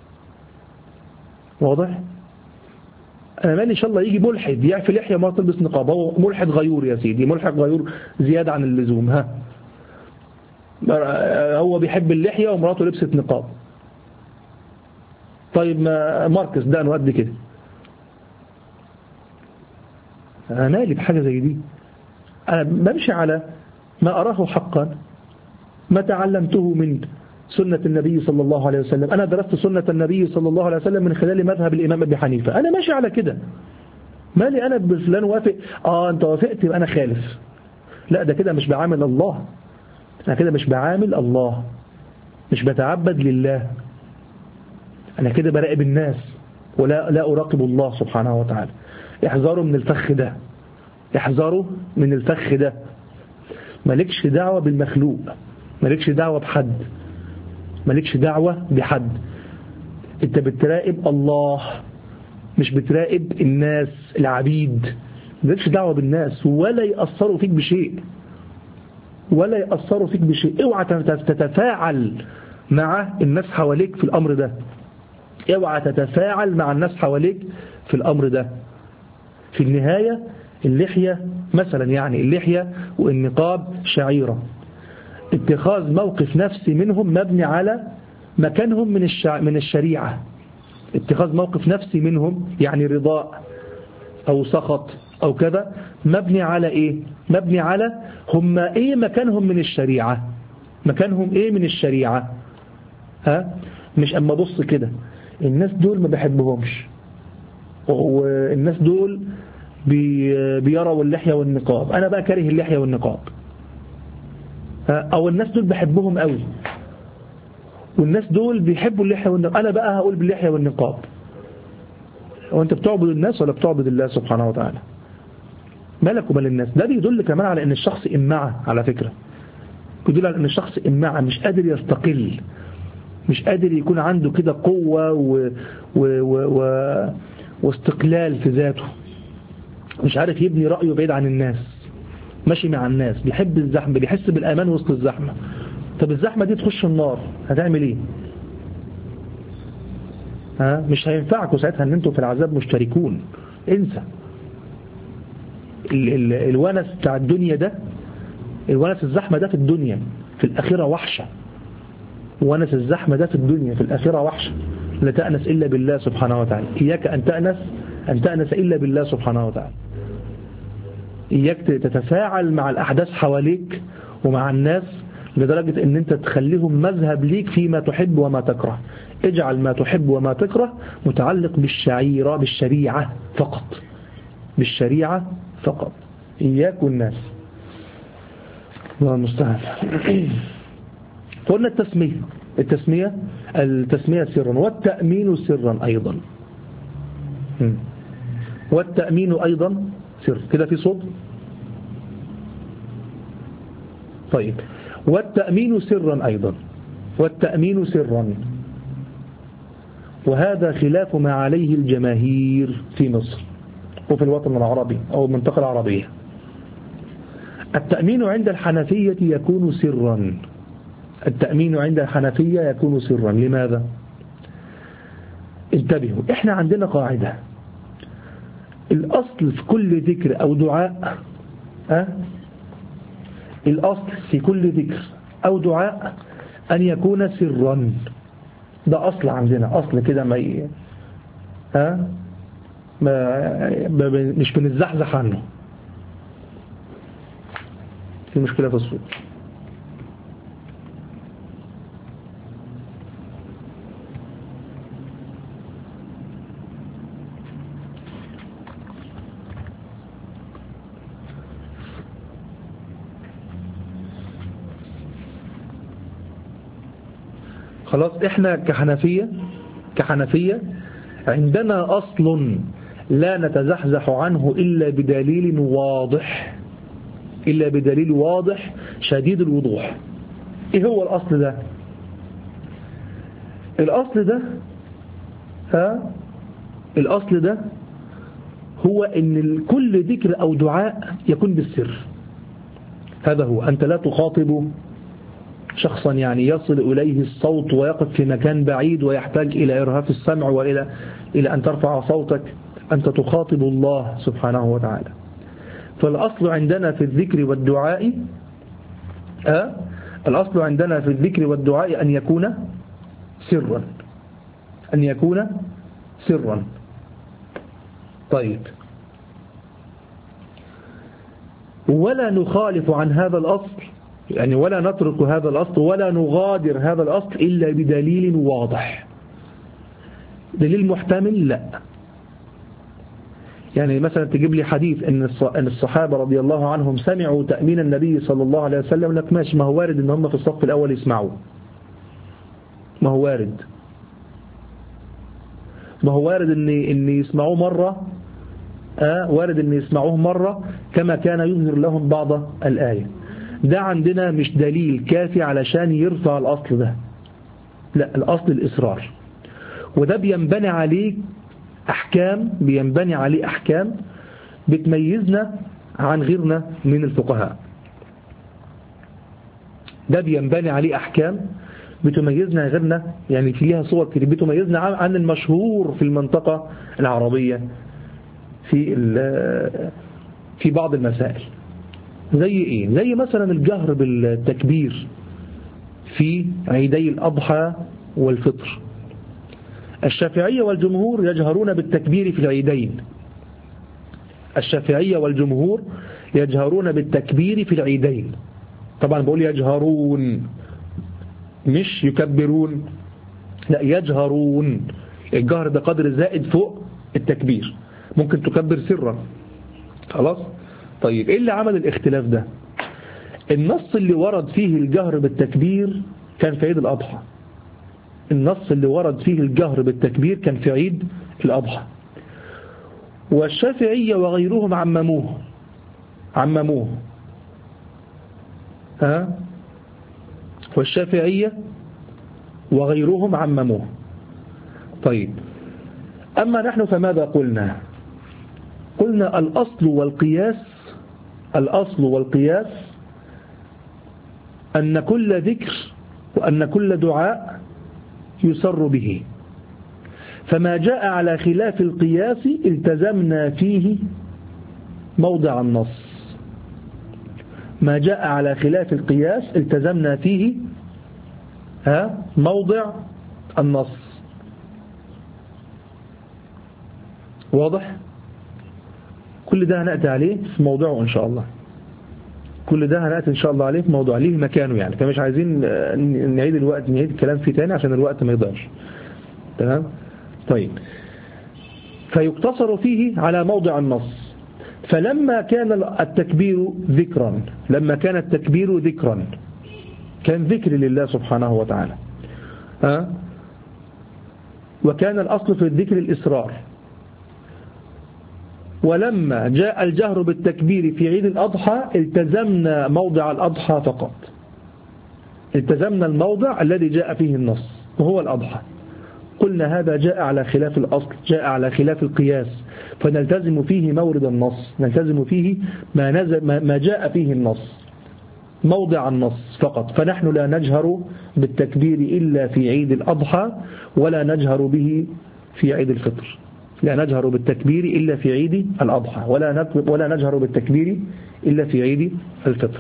Speaker 1: واضح؟ أنا مالي. إن شاء الله يجي ملحد يعفي لحية ما تلبس نقاب، هو ملحد غيور يا سيدي، ملحد غيور زيادة عن اللزوم. ها هو بيحب اللحية ومراته لبست نقاب. طيب ما ماركس ده أنا قد كده، أنا مالي بحاجة زي دي. أنا بمشي على ما أراه حقا، ما تعلمته من سنة النبي صلى الله عليه وسلم. أنا درست سنة النبي صلى الله عليه وسلم من خلال مذهب الإمام أبي حنيفة، أنا ماشي على كده. مالي أنا بفلان وافق، آه أنت وافقت يبقى أنا خالف. لا ده كده مش بعامل الله، أنا كده مش بعامل الله، مش بتعبد لله، أنا كده براقب الناس ولا لا أراقب الله سبحانه وتعالى. احذروا من الفخ ده، احذروا من الفخ ده. مالكش دعوة بالمخلوق، مالكش دعوة بحد، مالكش دعوة بحد. انت بتراقب الله، مش بتراقب الناس العبيد. مالكش دعوة بالناس ولا يأثروا فيك بشيء، ولا يأثروا فيك بشيء. اوعى تتفاعل مع الناس حواليك في الأمر ده، اوعى تتفاعل مع الناس حواليك في الأمر ده. في النهاية اللحية مثلا، يعني اللحية والنقاب شعيرة. اتخاذ موقف نفسي منهم مبني على مكانهم من الشع... من الشريعة. اتخاذ موقف نفسي منهم يعني رضاء أو سخط أو كذا، مبني على إيه؟ مبني على هم إيه مكانهم من الشريعة، مكانهم إيه من الشريعة. ها؟ مش أما بص كده الناس دول ما بحبهمش، والناس دول بي... بيروا اللحية والنقاب، أنا بقى كاره اللحية والنقاب. أو الناس دول بحبهم قوي والناس دول بيحبوا اللحية والنقاب، أنا بقى هقول باللحية والنقاب. وأنت بتعبد الناس ولا بتعبد الله سبحانه وتعالى؟ مالك ومال الناس؟ ده بيدل كمان على أن الشخص إمعة، على فكرة بيدل على أن الشخص إمعة، مش قادر يستقل، مش قادر يكون عنده كده قوة و... و... و... و... واستقلال في ذاته، مش عارف يبني رأيه بعيد عن الناس، ماشي مع الناس، بيحب الزحمة، بيحس بالأمان وسط الزحمة. طب الزحمة دي تخش النار هتعمل ايه؟ ها؟ مش هينفعكوا ساعتها ان انتوا في العذاب مشتركون، انسى. ال ال الونس بتاع الدنيا ده، الونس الزحمة ده في الدنيا، في الآخرة وحشة. ونس الزحمة ده في الدنيا، في الآخرة وحشة. لا تأنس إلا بالله سبحانه وتعالى. إياك أن تأنس أن تأنس إلا بالله سبحانه وتعالى. إياك تتفاعل مع الأحداث حواليك ومع الناس لدرجة أن أنت تخليهم مذهب ليك فيما تحب وما تكره. اجعل ما تحب وما تكره متعلق بالشعيرة، بالشريعة فقط، بالشريعة فقط. إياك والناس. الله المستعان. قلنا التسمية، التسمية التسمية سرا، والتأمين سرا أيضا، والتأمين أيضا سر. كده في صوت؟ طيب. والتأمين سرا أيضا، والتأمين سرا، وهذا خلاف ما عليه الجماهير في مصر وفي الوطن العربي أو المنطقة العربية. التأمين عند الحنفية يكون سرا، التأمين عند الحنفية يكون سرا. لماذا؟ انتبهوا، احنا عندنا قاعدة، الأصل في كل ذكر أو دعاء أه؟ الأصل في كل ذكر أو دعاء أن يكون سرا. ده أصل عندنا، أصل كده ما ي... أه؟ ما... مش بنتزحزح عنه. في مشكلة في الصوت. خلاص، احنا كحنفية كحنفية عندنا أصل لا نتزحزح عنه إلا بدليل واضح، إلا بدليل واضح شديد الوضوح. إيه هو الأصل ده؟ الأصل ده ها الأصل ده هو أن كل ذكر أو دعاء يكون بالسر. هذا هو، أنت لا تخاطب شخصا يعني يصل إليه الصوت ويقف في مكان بعيد ويحتاج إلى إرهاف السمع وإلى إلى أن ترفع صوتك. أنت تخاطب الله سبحانه وتعالى. فالأصل عندنا في الذكر والدعاء أه؟ الأصل عندنا في الذكر والدعاء أن يكون سرا، أن يكون سرا. طيب، ولا نخالف عن هذا الأصل، يعني ولا نترك هذا الأصل ولا نغادر هذا الأصل إلا بدليل واضح. دليل محتمل لا. يعني مثلا تجيب لي حديث أن الصحابة رضي الله عنهم سمعوا تأمين النبي صلى الله عليه وسلم، لك ماشي، ما هو وارد أن هم في الصف الأول يسمعوا، ما هو وارد، ما هو وارد أن, إن يسمعوه مرة، آه وارد أن يسمعوه مرة كما كان يظهر لهم بعض الآية. ده عندنا مش دليل كافي علشان يرفع الأصل ده، لا، الأصل الإصرار. وده بينبني عليه أحكام، بينبني عليه أحكام بتميزنا عن غيرنا من الفقهاء. ده بينبني عليه أحكام بتميزنا غيرنا، يعني فيها صور كتير بتميزنا عن المشهور في المنطقة العربية في في بعض المسائل. زي إيه؟ زي مثلا الجهر بالتكبير في عيدي الأضحى والفطر. الشافعية والجمهور يجهرون بالتكبير في العيدين. الشافعية والجمهور يجهرون بالتكبير في العيدين. طبعا بقول يجهرون مش يكبرون، لا، يجهرون. الجهر ده قدر زائد فوق التكبير، ممكن تكبر سرا. خلاص. طيب ايه اللي عمل الاختلاف ده؟ النص اللي ورد فيه الجهر بالتكبير كان في عيد الأضحى. النص اللي ورد فيه الجهر بالتكبير كان في عيد الأضحى. والشافعية وغيرهم عمموه عمموه ها والشافعية وغيرهم عمموه. طيب، أما نحن فماذا قلنا؟ قلنا الأصل والقياس الأصل والقياس أن كل ذكر وأن كل دعاء يسر به، فما جاء على خلاف القياس التزمنا فيه موضع النص. ما جاء على خلاف القياس التزمنا فيه ها موضع النص. واضح؟ كل ده هنأتي عليه في موضوعه إن شاء الله. كل ده هنأتي إن شاء الله عليه في موضوع ليه مكانه، يعني فمش عايزين نعيد الوقت نعيد الكلام فيه تاني عشان الوقت ما يضيعش. تمام؟ طيب، فيقتصر فيه على موضع النص. فلما كان التكبير ذكرا لما كان التكبير ذكرا كان ذكر لله سبحانه وتعالى، ها؟ وكان الأصل في الذكر الإسرار. ولما جاء الجهر بالتكبير في عيد الأضحى التزمنا موضع الأضحى فقط، التزمنا الموضع الذي جاء فيه النص وهو الأضحى. قلنا هذا جاء على خلاف الأصل، جاء على خلاف القياس، فنلتزم فيه مورد النص، نلتزم فيه ما, نزل ما جاء فيه النص، موضع النص فقط. فنحن لا نجهر بالتكبير إلا في عيد الأضحى ولا نجهر به في عيد الفطر. لا نجهر بالتكبير إلا في عيد الأضحى ولا ولا نجهر بالتكبير إلا في عيد الفطر.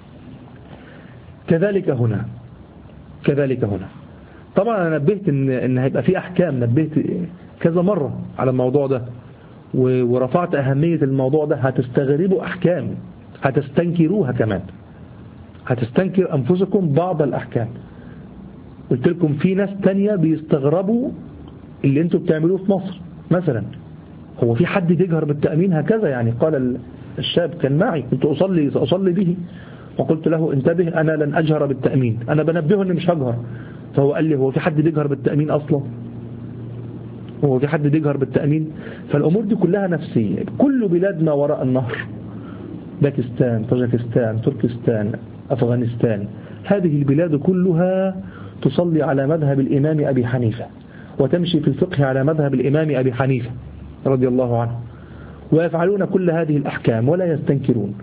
Speaker 1: كذلك هنا كذلك هنا طبعا أنا نبهت إن, إن هيبقى في أحكام، نبهت كذا مرة على الموضوع ده ورفعت أهمية الموضوع ده. هتستغربوا أحكام، هتستنكروها كمان، هتستنكر أنفسكم بعض الأحكام. قلت لكم في ناس تانية بيستغربوا اللي انتوا بتعملوه في مصر مثلا. هو في حد يجهر بالتأمين هكذا؟ يعني قال الشاب كان معي، كنت أصلي أصلي به وقلت له انتبه أنا لن أجهر بالتأمين، أنا بنبهه أني مش هجهر. فهو قال لي هو في حد بيجهر بالتأمين أصلا؟ هو في حد بيجهر بالتأمين؟ فالأمور دي كلها نفسية. كل بلادنا وراء النهر، باكستان، طاجكستان، تركستان، أفغانستان، هذه البلاد كلها تصلي على مذهب الإمام أبي حنيفة وتمشي في الفقه على مذهب الإمام أبي حنيفة رضي الله عنه. ويفعلون كل هذه الأحكام ولا يستنكرون.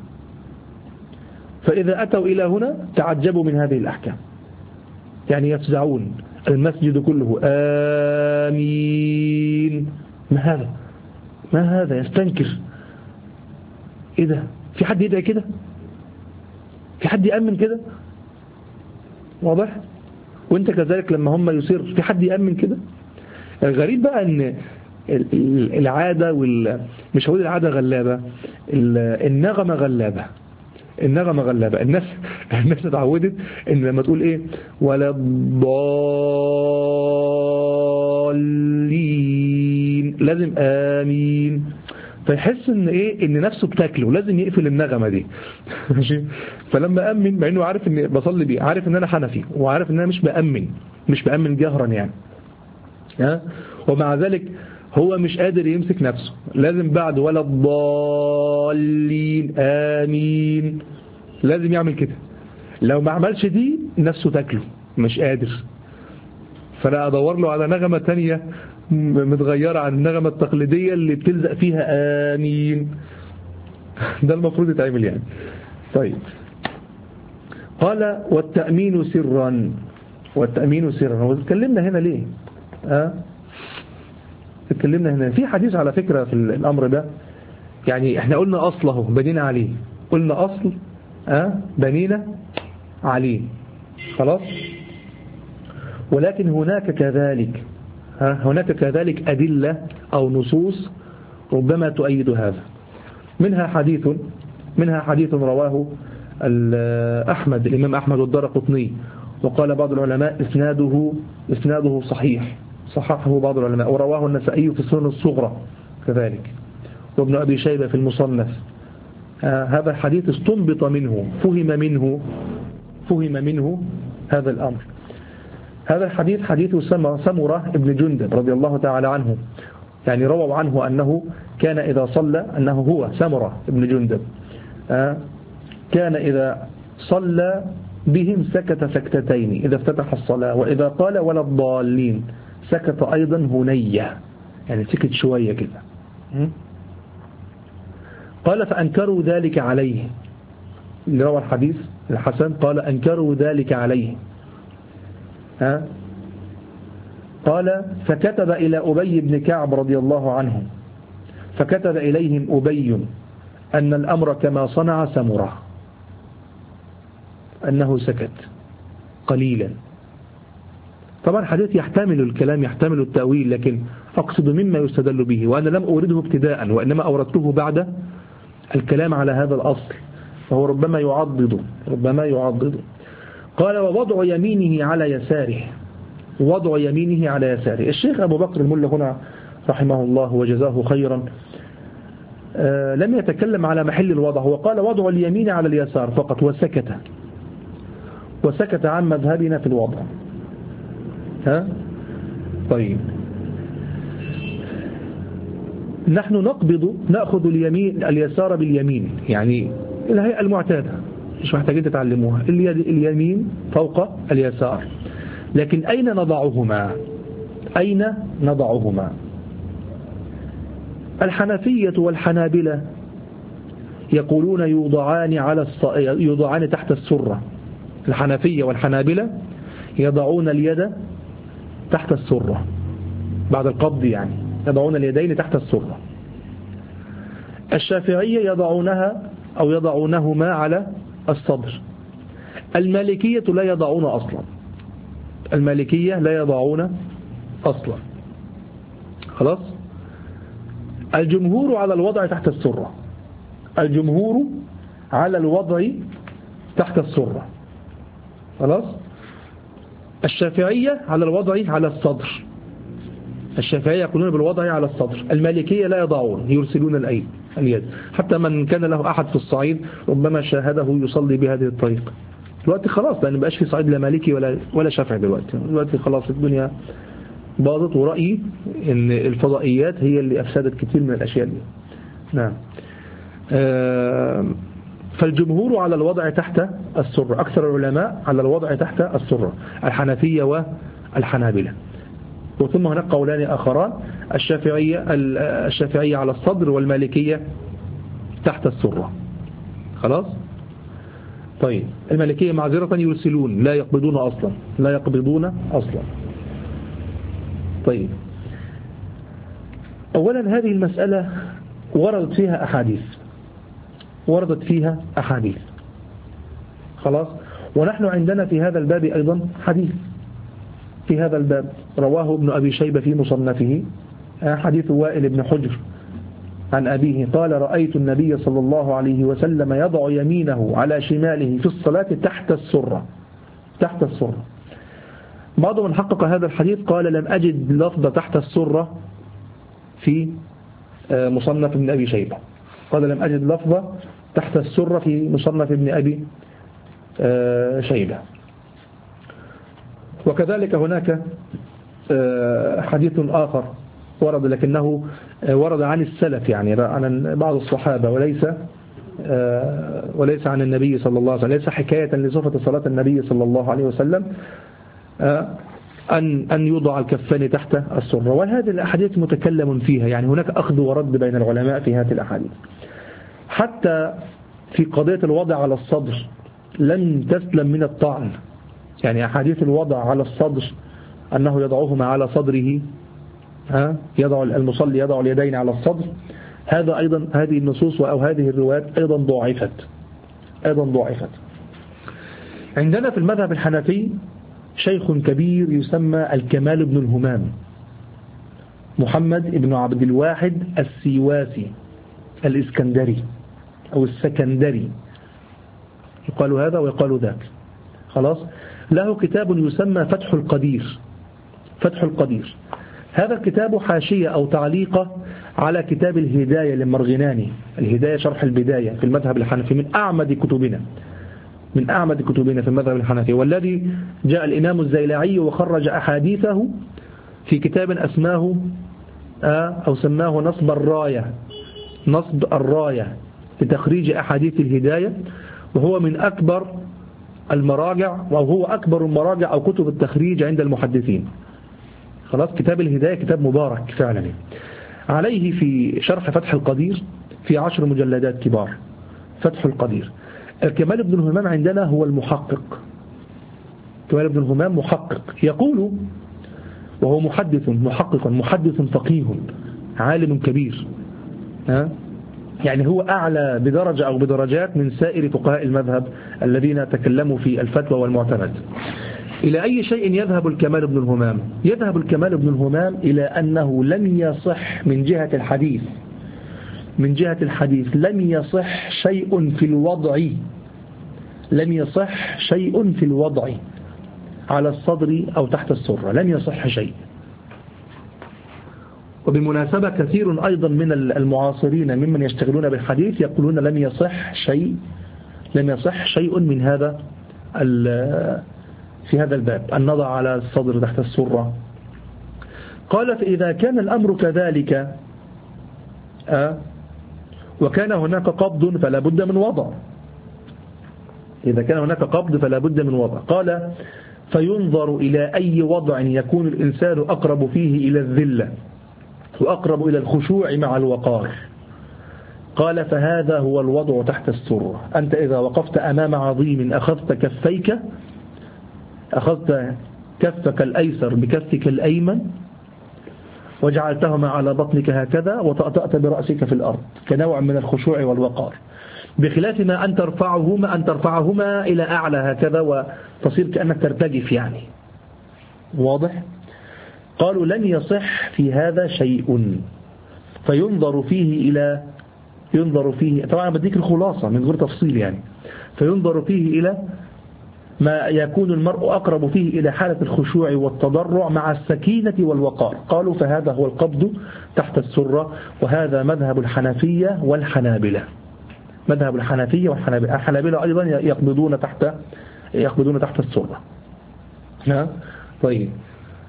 Speaker 1: فإذا أتوا إلى هنا تعجبوا من هذه الأحكام، يعني يفزعون، المسجد كله آمين، ما هذا ما هذا يستنكر، إيه ده؟ في حد يدعي كده؟ في حد يأمن كده؟ واضح؟ وانت كذلك لما هم يصير في حد يأمن كده؟ الغريب بقى ان العادة وال... مش هقول العادة غلابة، النغمة غلابة، النغمة غلابة. الناس الناس اتعودت ان لما تقول ايه ولا الضالين لازم آمين، فيحس ان ايه ان نفسه بتاكله، لازم يقفل النغمة دي. ماشي. فلما أمن، مع انه عارف ان بصلي بيه، عارف ان انا حنفي، وعارف ان انا مش بأمن مش بأمن جهرا يعني، ها، ومع ذلك هو مش قادر يمسك نفسه، لازم بعد ولا الضالين آمين لازم يعمل كده. لو ما عملش دي نفسه تاكله، مش قادر. فأنا أدور له على نغمة تانية متغيرة عن النغمة التقليدية اللي بتلزق فيها آمين. ده المفروض يتعمل يعني. طيب، قال والتأمين سرا، والتأمين سرا. واتكلمنا هنا ليه؟ أه؟ اتكلمنا هنا في حديث على فكرة في الأمر ده، يعني احنا قلنا أصله بنينا عليه، قلنا أصل أه؟ بنينا عليه خلاص. ولكن هناك كذلك ها هناك كذلك أدلة أو نصوص ربما تؤيد هذا. منها حديث منها حديث رواه أحمد الإمام أحمد والدارقطني، وقال بعض العلماء إسناده إسناده صحيح، صححه بعض العلماء، ورواه النسائي في السنن الصغرى كذلك، وابن أبي شيبة في المصنف. آه هذا الحديث استنبط منه فهم منه فهم منه هذا الأمر. هذا الحديث حديث سمرة ابن جندب رضي الله تعالى عنه، يعني رووا عنه أنه كان إذا صلى، أنه هو سمرة ابن جندب آه كان إذا صلى بهم سكت سكتتين إذا افتتح الصلاة، وإذا قال ولا الضالين سكت أيضا هنية، يعني سكت شوية كده. قال فأنكروا ذلك عليه، اللي روى الحديث الحسن قال أنكروا ذلك عليه. ها؟ قال فكتب إلى أبي بن كعب رضي الله عنه، فكتب إليهم أبي أن الأمر كما صنع سمرة، أنه سكت قليلا. طبعا حديث يحتمل الكلام، يحتمل التأويل، لكن أقصد مما يستدل به، وأنا لم أورده ابتداء وإنما أوردته بعد الكلام على هذا الأصل، فهو ربما يعضد ربما يعضد. قال ووضع يمينه على يساره، وضع يمينه على يساره. الشيخ أبو بكر الملا هنا رحمه الله وجزاه خيرا آه لم يتكلم على محل الوضع، هو قال وضع اليمين على اليسار فقط، وسكت وسكت عن مذهبنا في الوضع. ها؟ طيب، نحن نقبض نأخذ اليمين اليسار باليمين، يعني الهيئة المعتادة مش محتاجين تتعلموها، اليمين فوق اليسار. لكن أين نضعهما؟ أين نضعهما؟ الحنفية والحنابلة يقولون يوضعان على الص... يوضعان تحت السرة. الحنفية والحنابلة يضعون اليد تحت السرة بعد القبض، يعني يضعون اليدين تحت السرة. الشافعية يضعونها أو يضعونهما على الصدر. المالكية لا يضعون أصلا، المالكية لا يضعون أصلا. خلاص. الجمهور على الوضع تحت السرة، الجمهور على الوضع تحت السرة. خلاص. الشافعية على الوضع على الصدر، الشافعية يقولون بالوضع على الصدر. المالكية لا يضعون، يرسلون الأيد اليد، حتى من كان له أحد في الصعيد ربما شاهده يصلي بهذه الطريقة. دلوقتي خلاص لأن مبقاش في صعيد لا مالكي ولا ولا شافعي، دلوقتي دلوقتي خلاص الدنيا باظت، ورأيي ان الفضائيات هي اللي أفسدت كثير من الأشياء دي. نعم. فالجمهور على الوضع تحت السرة، أكثر العلماء على الوضع تحت السرة، الحنفية والحنابلة. وثم هناك قولان آخران، الشافعية الشافعية على الصدر والمالكية تحت السرة. خلاص. طيب المالكية معذرة يرسلون، لا يقبضون أصلا، لا يقبضون أصلا. طيب أولا هذه المسألة وردت فيها أحاديث، وردت فيها أحاديث. خلاص. ونحن عندنا في هذا الباب أيضا حديث في هذا الباب رواه ابن أبي شيبة في مصنفه، حديث وائل بن حجر عن أبيه قال رأيت النبي صلى الله عليه وسلم يضع يمينه على شماله في الصلاة تحت السرة. تحت السرة. بعض من حقق هذا الحديث قال لم أجد لفظ تحت السرة في مصنف ابن أبي شيبة، قال لم أجد لفظ تحت السرة في مصنف ابن أبي شيبة. وكذلك هناك حديث آخر ورد لكنه ورد عن السلف، يعني عن بعض الصحابة، وليس وليس عن النبي صلى الله عليه وسلم، ليس حكاية لصفة صلاة النبي صلى الله عليه وسلم أن أن يوضع الكفان تحت السرة. وهذه الأحاديث متكلم فيها، يعني هناك أخذ ورد بين العلماء في هذه الأحاديث. حتى في قضية الوضع على الصدر لم تسلم من الطعن، يعني أحاديث الوضع على الصدر أنه يضعهما على صدره، ها يضع المصلي يضع اليدين على الصدر، هذا أيضا هذه النصوص أو هذه الروايات أيضا ضعفت أيضا ضعفت. عندنا في المذهب الحنفي شيخ كبير يسمى الكمال بن الهمام، محمد بن عبد الواحد السيواسي الإسكندري أو السكندري، يقال هذا ويقال ذاك. خلاص. له كتاب يسمى فتح القدير. فتح القدير هذا الكتاب حاشية أو تعليقة على كتاب الهداية للمرغناني، الهداية شرح البداية في المذهب الحنفي، من أعمد كتبنا من أعمد كتبنا في المذهب الحنفي، والذي جاء الإمام الزيلعي وخرج أحاديثه في كتاب أسماه أو سماه نصب الراية نصب الراية لتخريج أحاديث الهداية، وهو من أكبر المراجع، وهو أكبر المراجع أو كتب التخريج عند المحدثين. خلاص. كتاب الهداية كتاب مبارك فعلا. عليه في شرح فتح القدير في عشر مجلدات كبار. فتح القدير. الكمال بن الهمام عندنا هو المحقق. كمال بن الهمام محقق، يقول وهو محدث محقق محدث فقيه عالم كبير، ها يعني هو أعلى بدرجة أو بدرجات من سائر فقهاء المذهب الذين تكلموا في الفتوى والمعتمد. إلى أي شيء يذهب الكمال بن الهمام؟ يذهب الكمال بن الهمام إلى أنه لم يصح من جهة الحديث من جهة الحديث لم يصح شيء في الوضع لم يصح شيء في الوضع على الصدر أو تحت السرة، لم يصح شيء. وبالمناسبة كثير أيضا من المعاصرين ممن يشتغلون بالحديث يقولون لم يصح شيء لم يصح شيء من هذا في هذا الباب، النضع على الصدر تحت السرة. قال فإذا كان الأمر كذلك أه وكان هناك قبض فلا بد من وضع إذا كان هناك قبض فلا بد من وضع قال فينظر إلى أي وضع يكون الإنسان أقرب فيه إلى الذلة وأقرب إلى الخشوع مع الوقار. قال فهذا هو الوضع تحت السرة. أنت إذا وقفت أمام عظيم أخذت كفيك أخذت كفك الأيسر بكفك الأيمن وجعلتهما على بطنك هكذا وطأطأت برأسك في الأرض كنوع من الخشوع والوقار، بخلاف ما أن ترفعهما أن ترفعهما إلى أعلى هكذا وتصير كأنك ترتجف، يعني واضح. قالوا لن يصح في هذا شيء، فينظر فيه إلى ينظر فيه طبعا بديك الخلاصة من غير تفصيل يعني فينظر فيه إلى ما يكون المرء أقرب فيه إلى حالة الخشوع والتضرع مع السكينة والوقار. قالوا فهذا هو القبض تحت السرة، وهذا مذهب الحنفية والحنابلة مذهب الحنفية والحنابلة الحنابلة أيضا يقبضون تحت يقبضون تحت السرة. طيب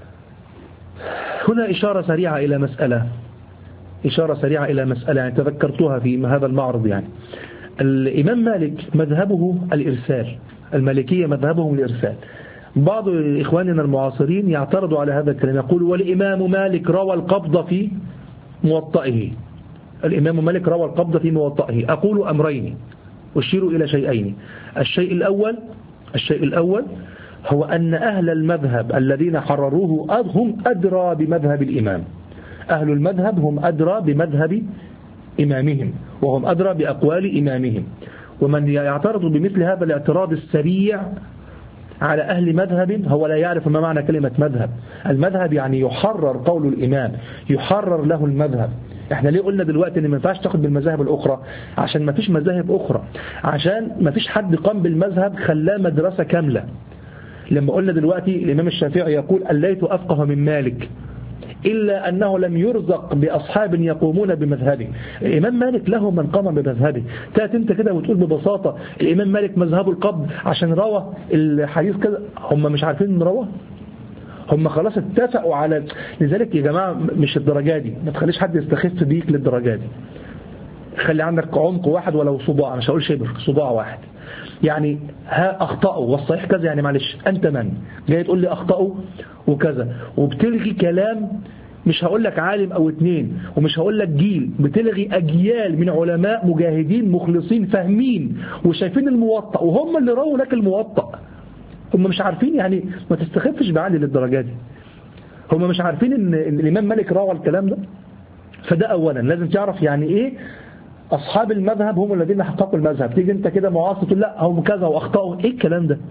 Speaker 1: هنا إشارة سريعة إلى مسألة إشارة سريعة إلى مسألة يعني تذكرتها في هذا المعرض. يعني الإمام مالك مذهبه الإرسال، المالكية مذهبهم الإرسال، بعض إخواننا المعاصرين يعترضوا على هذا الكلام، يقول والإمام مالك روى القبض في موطئه. الإمام مالك روى القبض في موطئه. أقول أمرين أشير إلى شيئين. الشيء الأول الشيء الأول هو أن أهل المذهب الذين حرروه هم أدرى بمذهب الإمام. أهل المذهب هم أدرى بمذهب إمامهم، وهم أدرى بأقوال إمامهم. ومن يعترض بمثل هذا الاعتراض السريع على أهل مذهب هو لا يعرف ما معنى كلمة مذهب. المذهب يعني يحرر قول الإمام، يحرر له المذهب. احنا ليه قلنا دلوقتي ان ما ينفعش تاخد بالمذاهب الاخرى؟ عشان ما فيش مذاهب اخرى، عشان ما فيش حد قام بالمذهب خلاه مدرسة كاملة. لما قلنا دلوقتي الامام الشافعي يقول الليث افقه من مالك إلا أنه لم يرزق بأصحاب يقومون بمذهبه. الإمام مالك له من قام بمذهبه. تأتي أنت كده وتقول ببساطة الإمام مالك مذهبه القبض عشان روى الحديث كذا. هم مش عارفين إن روى، هم خلاص اتفقوا على. لذلك يا جماعة مش الدرجة دي، ما تخليش حد يستخف بيك للدرجة دي. خلي عندك عمق واحد ولو صباع، مش هقول شبر، صباع واحد. يعني ها أخطأوا والصحيح كذا، يعني معلش أنت من جاي تقول لي أخطأوا وكذا وبتلغي كلام؟ مش هقول لك عالم أو اتنين، ومش هقول لك جيل، بتلغي أجيال من علماء مجاهدين مخلصين فاهمين وشايفين الموطأ، وهم اللي رووا لك الموطأ. هم مش عارفين، يعني ما تستخفش بعلي للدرجات دي. هم مش عارفين إن, إن الإمام مالك روى الكلام ده. فده أولا لازم تعرف يعني إيه أصحاب المذهب هم الذين حققوا المذهب. تيجي أنت كده معاصر تقول لا هم كذا وأخطأوا، إيه الكلام ده؟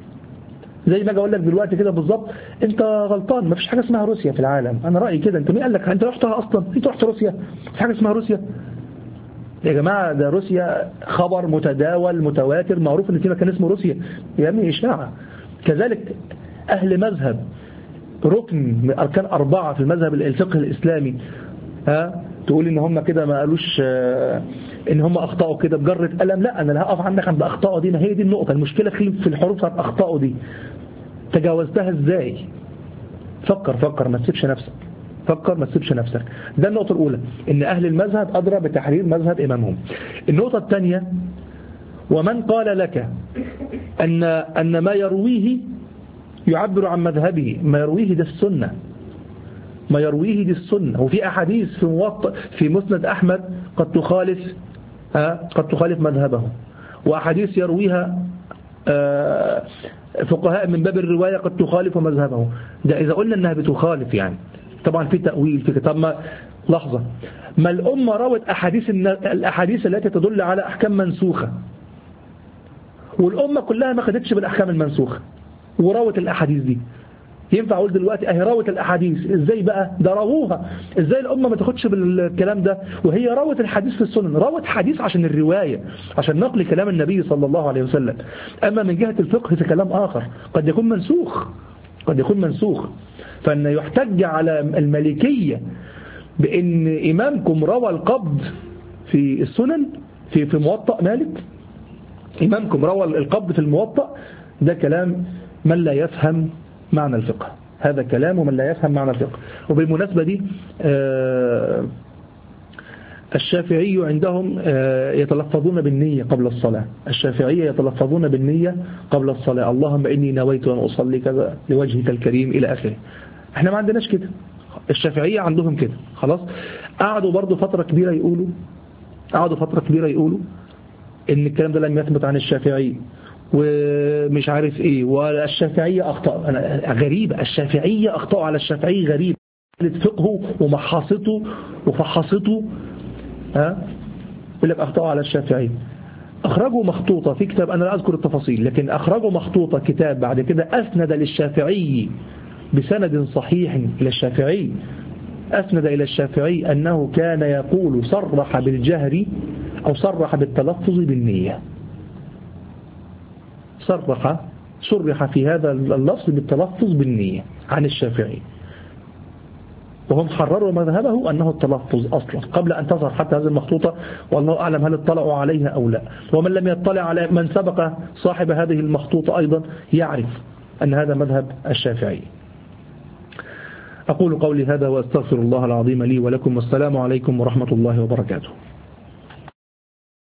Speaker 1: زي ما اجي اقول لك دلوقتي كده بالظبط انت غلطان، ما فيش حاجه اسمها روسيا في العالم. انا رايي كده. انت مين قال لك؟ انت رحتها اصلا؟ انت رحت روسيا؟ في حاجه اسمها روسيا يا جماعه؟ ده روسيا خبر متداول متواتر معروف ان في مكان اسمه روسيا يا ابني، اشاعه. كذلك اهل مذهب ركن من اركان اربعه في المذهب الفقه الاسلامي، ها تقول ان هم كده ما قالوش ان هم اخطاوا كده بجره قلم. لا، انا لا هقف عندك عند اخطاوا دي. ما هي دي النقطه، المشكله في الحروف بتاعت اخطاوا دي تجاوزتها ازاي؟ فكر فكر ما تسيبش نفسك، فكر ما تسيبش نفسك. ده النقطه الاولى، ان اهل المذهب ادرى بتحرير مذهب امامهم. النقطه الثانيه، ومن قال لك ان ان ما يرويه يعبر عن مذهبه، ما يرويه ده السنه، ما يرويه دي السنة. وفي أحاديث في موطأ في مسند أحمد قد تخالف قد تخالف مذهبه، وأحاديث يرويها فقهاء من باب الرواية قد تخالف مذهبه. ده إذا قلنا أنها بتخالف، يعني طبعا في تأويل في كتاب. ما لحظة، ما الأمة روت أحاديث الأحاديث التي تدل على أحكام منسوخة، والأمة كلها ما خدتش بالأحكام المنسوخة وروت الأحاديث دي. ينفع اقول دلوقتي اهي روت الاحاديث؟ ازاي بقى؟ ده رووها. ازاي الامه ما تاخدش بالكلام ده وهي روت الحديث في السنن؟ روت حديث عشان الروايه، عشان نقل كلام النبي صلى الله عليه وسلم. اما من جهه الفقه في كلام اخر قد يكون منسوخ، قد يكون منسوخ. فان يحتج على المالكيه بان امامكم روى القبض في السنن في في موطأ مالك، امامكم روى القبض في الموطأ، ده كلام من لا يفهم معنى الفقه. هذا كلام من لا يفهم معنى الفقه. وبالمناسبة دي الشافعي عندهم يتلفظون بالنية قبل الصلاة. الشافعية يتلفظون بالنية قبل الصلاة، اللهم إني نويت أن أصلي كذا لوجهك الكريم إلى آخره. احنا ما عندناش كده، الشافعية عندهم كده. خلاص، قعدوا برضو فترة كبيرة يقولوا قعدوا فترة كبيرة يقولوا إن الكلام ده لم يثبت عن الشافعي ومش عارف ايه، والشافعية اخطأ. أنا غريبة، الشافعية اخطأوا على الشافعي، غريب. فقهه ومحاصته وفحصته، ها يقول لك اخطأوا على الشافعي. اخرجوا مخطوطة في كتاب، انا لا اذكر التفاصيل، لكن اخرجوا مخطوطة كتاب بعد كده اسند للشافعي بسند صحيح الى الشافعي، اسند الى الشافعي انه كان يقول صرح بالجهر او صرح بالتلفظ بالنية. صرح صرح في هذا اللفظ بالتلفظ بالنية عن الشافعي، وهم حرروا مذهبه أنه التلفظ أصلا قبل أن تظهر حتى هذه المخطوطة، والله أعلم هل اطلعوا عليها أو لا. ومن لم يطلع على من سبق صاحب هذه المخطوطة أيضا يعرف أن هذا مذهب الشافعي. أقول قولي هذا وأستغفر الله العظيم لي ولكم، والسلام عليكم ورحمة الله وبركاته.